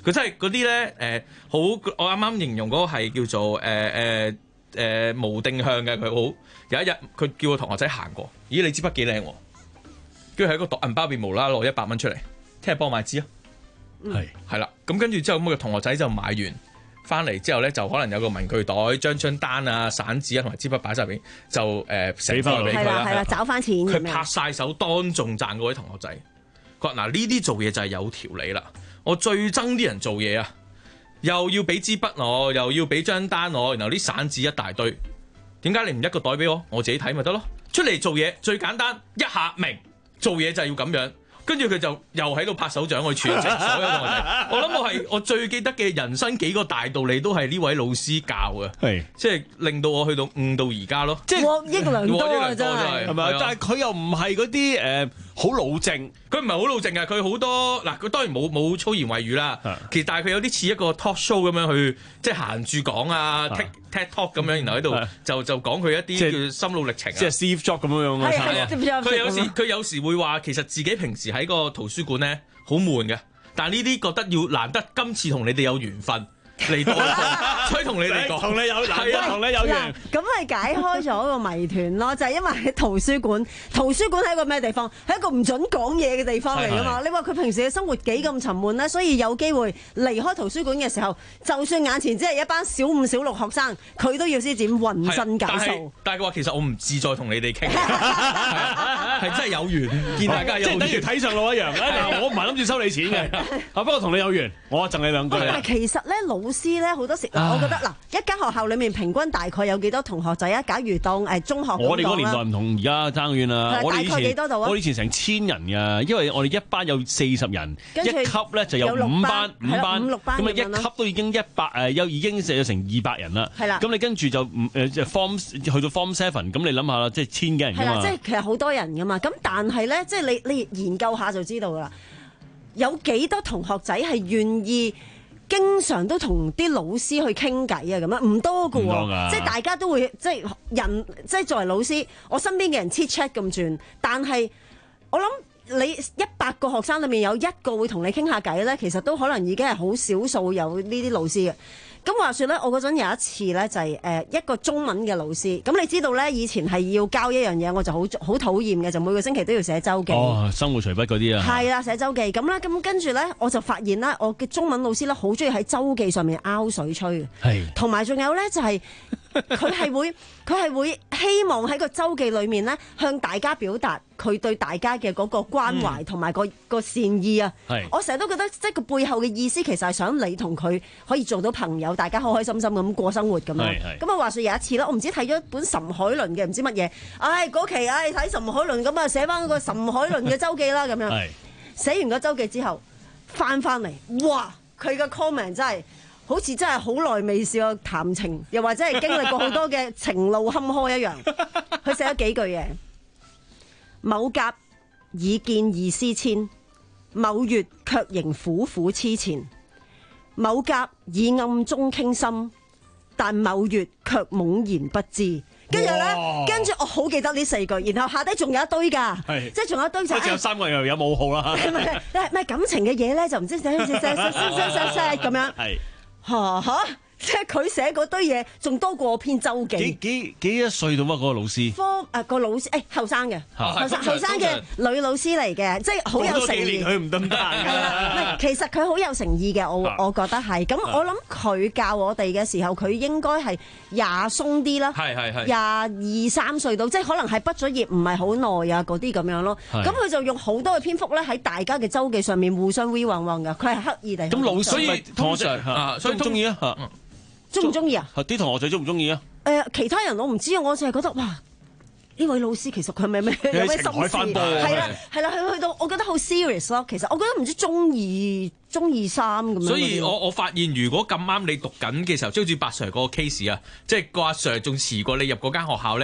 S3: 佢真係嗰啲咧誒好，我啱啱形容嗰個係叫做誒誒誒無定向嘅，佢好有一日佢叫個同學仔行過，咦你支筆幾靚喎？跟住喺個袋銀包入邊無啦攞一百蚊出嚟，聽日幫我買支啊！係係啦，咁跟住之後咁個同學仔就買完翻嚟之後咧，就可能有個文具袋，張張單啊、散紙啊同埋支筆擺晒入邊，就誒俾翻俾佢啦，
S2: 係啦，找翻錢。
S3: 佢拍晒手當眾讚嗰位同學仔。佢話嗱呢啲做嘢就係有條理啦。我最憎啲人做嘢啊，又要俾支筆我，又要俾張單我，然後啲散紙一大堆。點解你唔一個袋俾我？我自己睇咪得咯。出嚟做嘢最簡單，一下明。做嘢就係要咁樣，跟住佢就又喺度拍手掌去傳承所有同學仔。我諗我係我最記得嘅人生幾個大道理，都係呢位老師教嘅，係即係令到我去到悟到而家咯。即係
S2: 獲益良多啊！真係
S1: 係咪？但係佢又唔係嗰啲誒好老正，
S3: 佢唔係好老正嘅，佢好多嗱，佢當然冇冇粗言穢語啦。其實但係佢有啲似一個 talk show 咁樣去，即係行住講啊 ，TED talk 咁樣，然後喺度就就講佢一啲叫心路歷程啊，
S1: 即係 Steve Jobs 咁樣樣咯。
S3: 佢有時佢有時會話，其實自己平時喺個圖書館咧好悶嘅，但係呢啲覺得要難得今次同你哋有緣分。嚟到啦，所以同你哋講，
S1: 同你有係啊，同你有緣，
S2: 咁咪解開咗個謎團咯。就係因為喺圖書館，圖書館係一個咩地方？係一個唔準講嘢嘅地方嚟噶嘛。你話佢平時嘅生活幾咁沉悶咧，所以有機會離開圖書館嘅時候，就算眼前只係一班小五、小六學生，佢都要施展渾身解數。
S3: 但係佢話其實我唔自在同你哋傾，係真係有緣，見大家有緣，
S1: 即係等於睇上路一樣。嗱，我唔係諗住收你錢嘅，不過同你有緣，我贈你兩句。
S2: 但係其實咧，老師咧好多時，我覺得嗱，一間學校裡面平均大概有幾多同學仔啊？假如當誒中學咁講啦，
S1: 我哋嗰個年代唔同而家爭遠啦。
S2: 大概幾多度啊？
S1: 我以前成千人㗎，因為我哋一班有四十人，一級咧就有五班，五班，
S2: 五六班
S1: 咁啊一級都已經一百誒，有已經就有成二百人啦。
S2: 係啦，
S1: 咁你跟住就誒即係 form 去到 form seven，咁你諗下啦，即係千幾人㗎嘛。
S2: 係啦，即係其實好多人㗎嘛。咁但係咧，即係你你研究下就知道㗎啦。有幾多同學仔係願意經常都同啲老師去傾偈啊？咁樣唔多㗎喎，即係大家都會即係人，即係作為老師，我身邊嘅人 chit chat 咁轉，但係我諗你一百個學生裏面有一個會同你傾下偈咧，其實都可能已經係好少數有呢啲老師嘅。咁話說咧，我嗰陣有一次咧，就係誒一個中文嘅老師。咁你知道咧，以前係要交一樣嘢，我就好好討厭嘅，就每個星期都要寫週記。
S1: 哦，生活隨筆嗰啲啊。係
S2: 啦，寫週記。咁咧，咁跟住咧，我就發現咧，我嘅中文老師咧，好中意喺週記上面拗水吹嘅。係。同埋仲有咧，就係佢係會，佢係會希望喺個週記裏面咧，向大家表達佢對大家嘅嗰個關懷同埋個個善意啊。係。我成日都覺得，即係個背後嘅意思，其實係想你同佢可以做到朋友。大家開開心心咁過生活咁樣，咁啊話說有一次啦，我唔知睇咗一本岑海倫嘅唔知乜嘢，唉嗰期唉睇岑海倫咁啊，寫翻個岑海倫嘅週記啦咁樣，寫完個週記之後翻翻嚟，哇！佢嘅 comment 真係好似真係好耐未試過談情，又或者係經歷過好多嘅情路坎坷一樣。佢寫咗幾句嘢：某甲已見異思遷，某月卻仍苦苦痴纏。某甲以暗中傾心，但某月卻懵然不知。跟住咧，跟住我好記得呢四句，然後下低仲有一堆㗎，即係仲有一堆就係。
S1: 有三個人又有冒號啦。
S2: 唔係唔係感情嘅嘢咧，就唔知寫寫寫寫寫寫咁樣。係嚇嚇。即係佢寫嗰堆嘢，仲多過篇週記。
S1: 幾幾幾多歲到啊？嗰個老師？
S2: 科誒、呃嗰個老師誒後生嘅，後生後生嘅女老師嚟嘅，即係好有誠意。
S1: 佢唔得唔得㗎。
S2: 唔係，其實佢好有誠意嘅，我我覺得係。咁我諗佢教我哋嘅時候，佢應該係廿鬆啲啦。係係係。廿二三歲到，即係可能係畢咗業唔係好耐啊嗰啲咁樣咯。咁佢就用好多嘅篇幅咧喺大家嘅週記上面互相 we 旺旺㗎。佢係刻意地。
S1: 咁老師咪同學啊，所以唔中意啊。
S2: 中唔中意啊？
S1: 啲同學仔中唔中意啊？
S2: 誒、呃，其他人我唔知啊，我淨係覺得哇，呢位老師其實佢係咪咩有咩心事？係啦係啦，佢去到我覺得好 serious 咯。其實我覺得唔知中二中二三咁樣。
S3: 所以我我發現如果咁啱你讀緊嘅時候，即好似白 Sir 嗰個 case 啊，即係個阿 Sir 仲遲過你入嗰間學校咧。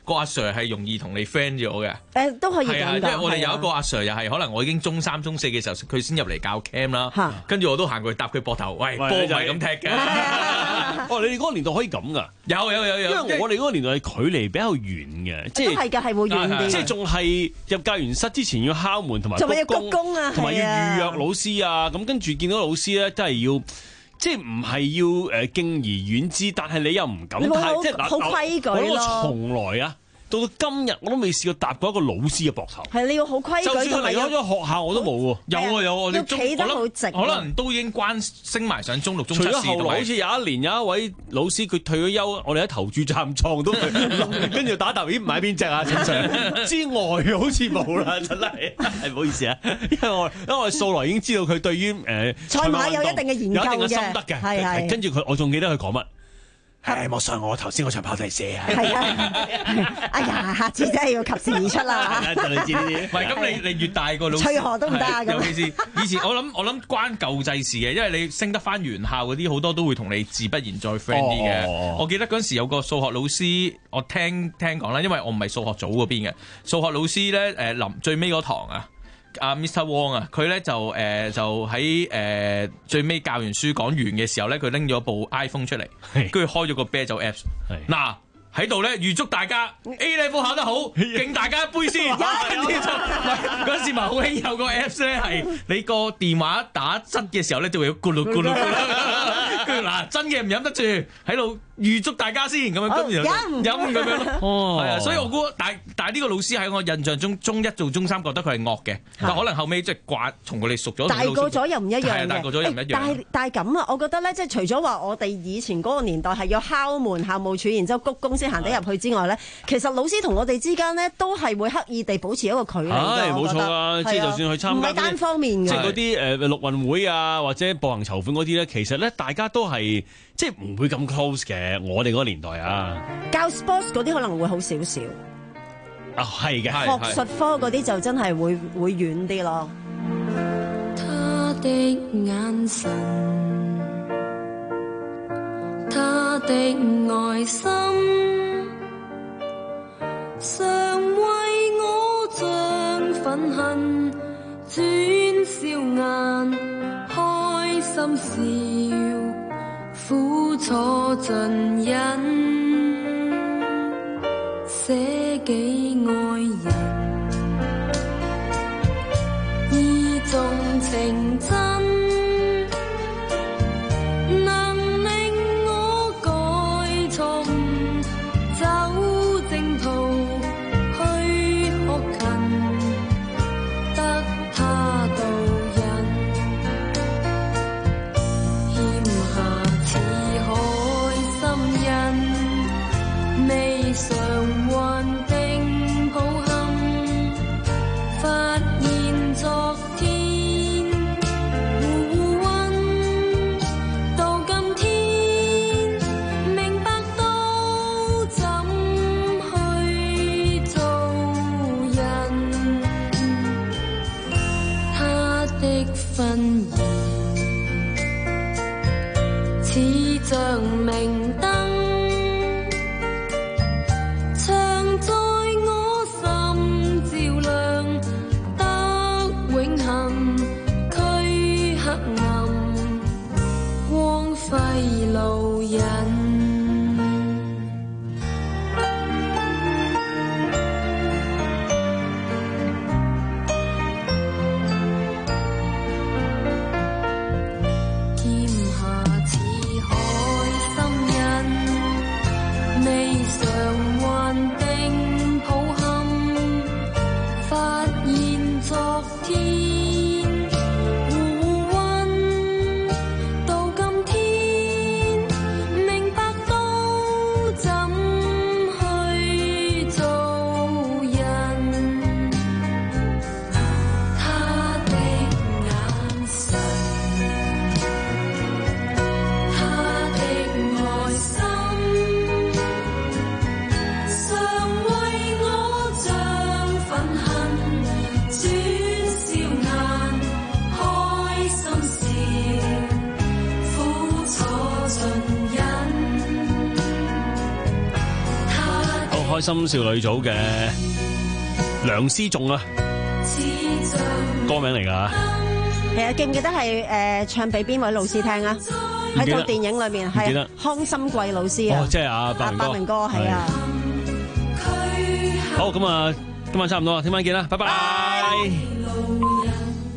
S3: 個阿 Sir 係容易同你 friend 咗嘅。
S2: 誒都可以咁講。係啊，
S3: 因為我哋有一個阿 Sir 又係可能我已經中三中四嘅時候，佢先入嚟教 cam 啦。跟住我都行過去搭佢膊頭，喂，波唔係咁踢嘅。
S1: 哦，你哋嗰個年代可以咁噶？
S3: 有有有有。
S1: 因為我哋嗰個年代係距離比較遠嘅，即係
S2: 都係㗎，係會遠啲。
S1: 即係仲係入教員室之前要敲門同埋
S2: 仲要鞠躬啊，
S1: 同埋要預約老師啊。咁跟住見到老師咧，真係要。即係唔係要誒敬而遠之，但係你又唔敢太即係
S2: 好規矩咯。
S1: 我從來啊，到到今日我都未試過搭過一個老師嘅膊頭。
S2: 係你要好規矩，
S1: 就算離開咗學校我都冇喎。
S3: 有啊有啊，
S2: 要企得好直。
S3: 可能都已經關升埋上中六中七。
S1: 除咗後來好似有一年有一位老師佢退咗休，我哋喺投注站撞到佢，跟住打頭咦唔係邊隻啊？正常之外好似冇啦，真係係唔好意思啊，因為我因為我素來已經知道佢對於誒
S2: 賽馬有一定嘅研究嘅，
S1: 有一定嘅心得嘅，
S2: 係係。
S1: 跟住佢，我仲記得佢講乜？誒，莫上我頭先嗰場跑第四啊！
S2: 係啊！哎呀，下次真係要及時而出啦！
S3: 就你知呢啲，唔係咁你你越大個老師，
S2: 吹河都唔得啊！
S3: 尤其是以前我諗我諗關舊制事嘅，因為你升得翻原校嗰啲好多都會同你自不然再 friend 啲嘅。哦、我記得嗰陣時有個數學老師，我聽聽講啦，因為我唔係數學組嗰邊嘅數學老師咧，誒臨最尾嗰堂啊。阿 Mister Wong 啊，佢咧就誒、呃、就喺誒、呃、最尾教完書講完嘅時候咧，佢拎咗部 iPhone 出嚟，跟住開咗個啤酒 Apps。嗱喺度咧預祝大家 A level 考得好，敬大家一杯先。跟住就嗰陣時咪好興有個 Apps 咧，係你個電話打側嘅時候咧，就會咕嚕咕嚕咕嚕。跟住嗱真嘅唔飲得住，喺度預祝大家先咁樣，跟住飲飲咁樣咯。哦，係啊，所以我估，但係但係呢個老師喺我印象中，中一做中三覺得佢係惡嘅，但可能後尾即係慣同佢哋熟咗。
S2: 大個咗又唔一樣嘅，
S3: 大個咗又唔一樣。
S2: 但係但係咁啊，我覺得咧，即係除咗話我哋以前嗰個年代係要敲門校務處，然之後鞠躬先行得入去之外咧，其實老師同我哋之間咧都係會刻意地保持一個距離嘅。係冇錯啊，
S1: 即係就算去參加，
S2: 唔係單方面嘅，
S1: 即係嗰啲誒陸運會啊，或者步行籌款嗰啲咧，其實咧大家都係即係唔會咁 close 嘅。我哋嗰個年代啊，
S2: 教 sports 嗰啲可能會好少少。
S1: 啊，係嘅，
S2: 學術科嗰啲就真係會會遠啲咯。
S19: 他的眼神，他的愛心，常為我像憤恨轉笑眼，開心笑，苦楚盡忍。捨己愛人，意重情真，能令我改錯誤，走正途，去學勤，得他導引，欠下似海心印，未嘗還定抱憾，發現昨天胡混，到今天明白到怎去做人，他的婚宴似像明燈，常在我心照亮，得永恆，驅黑暗，光輝路引。欠下似海心印，未嘗還定抱憾，發現昨天胡混，到今天明白
S1: 開心少女組嘅梁思頌啊，歌名嚟㗎。
S2: 係啊，記唔記得係誒唱俾邊位老師聽啊？喺套電影裏面係康心貴老師啊。
S1: 哦，即係阿百明哥。
S2: 百明哥係啊。
S1: 好，咁啊，今晚差唔多啦，聽晚見啦，拜拜。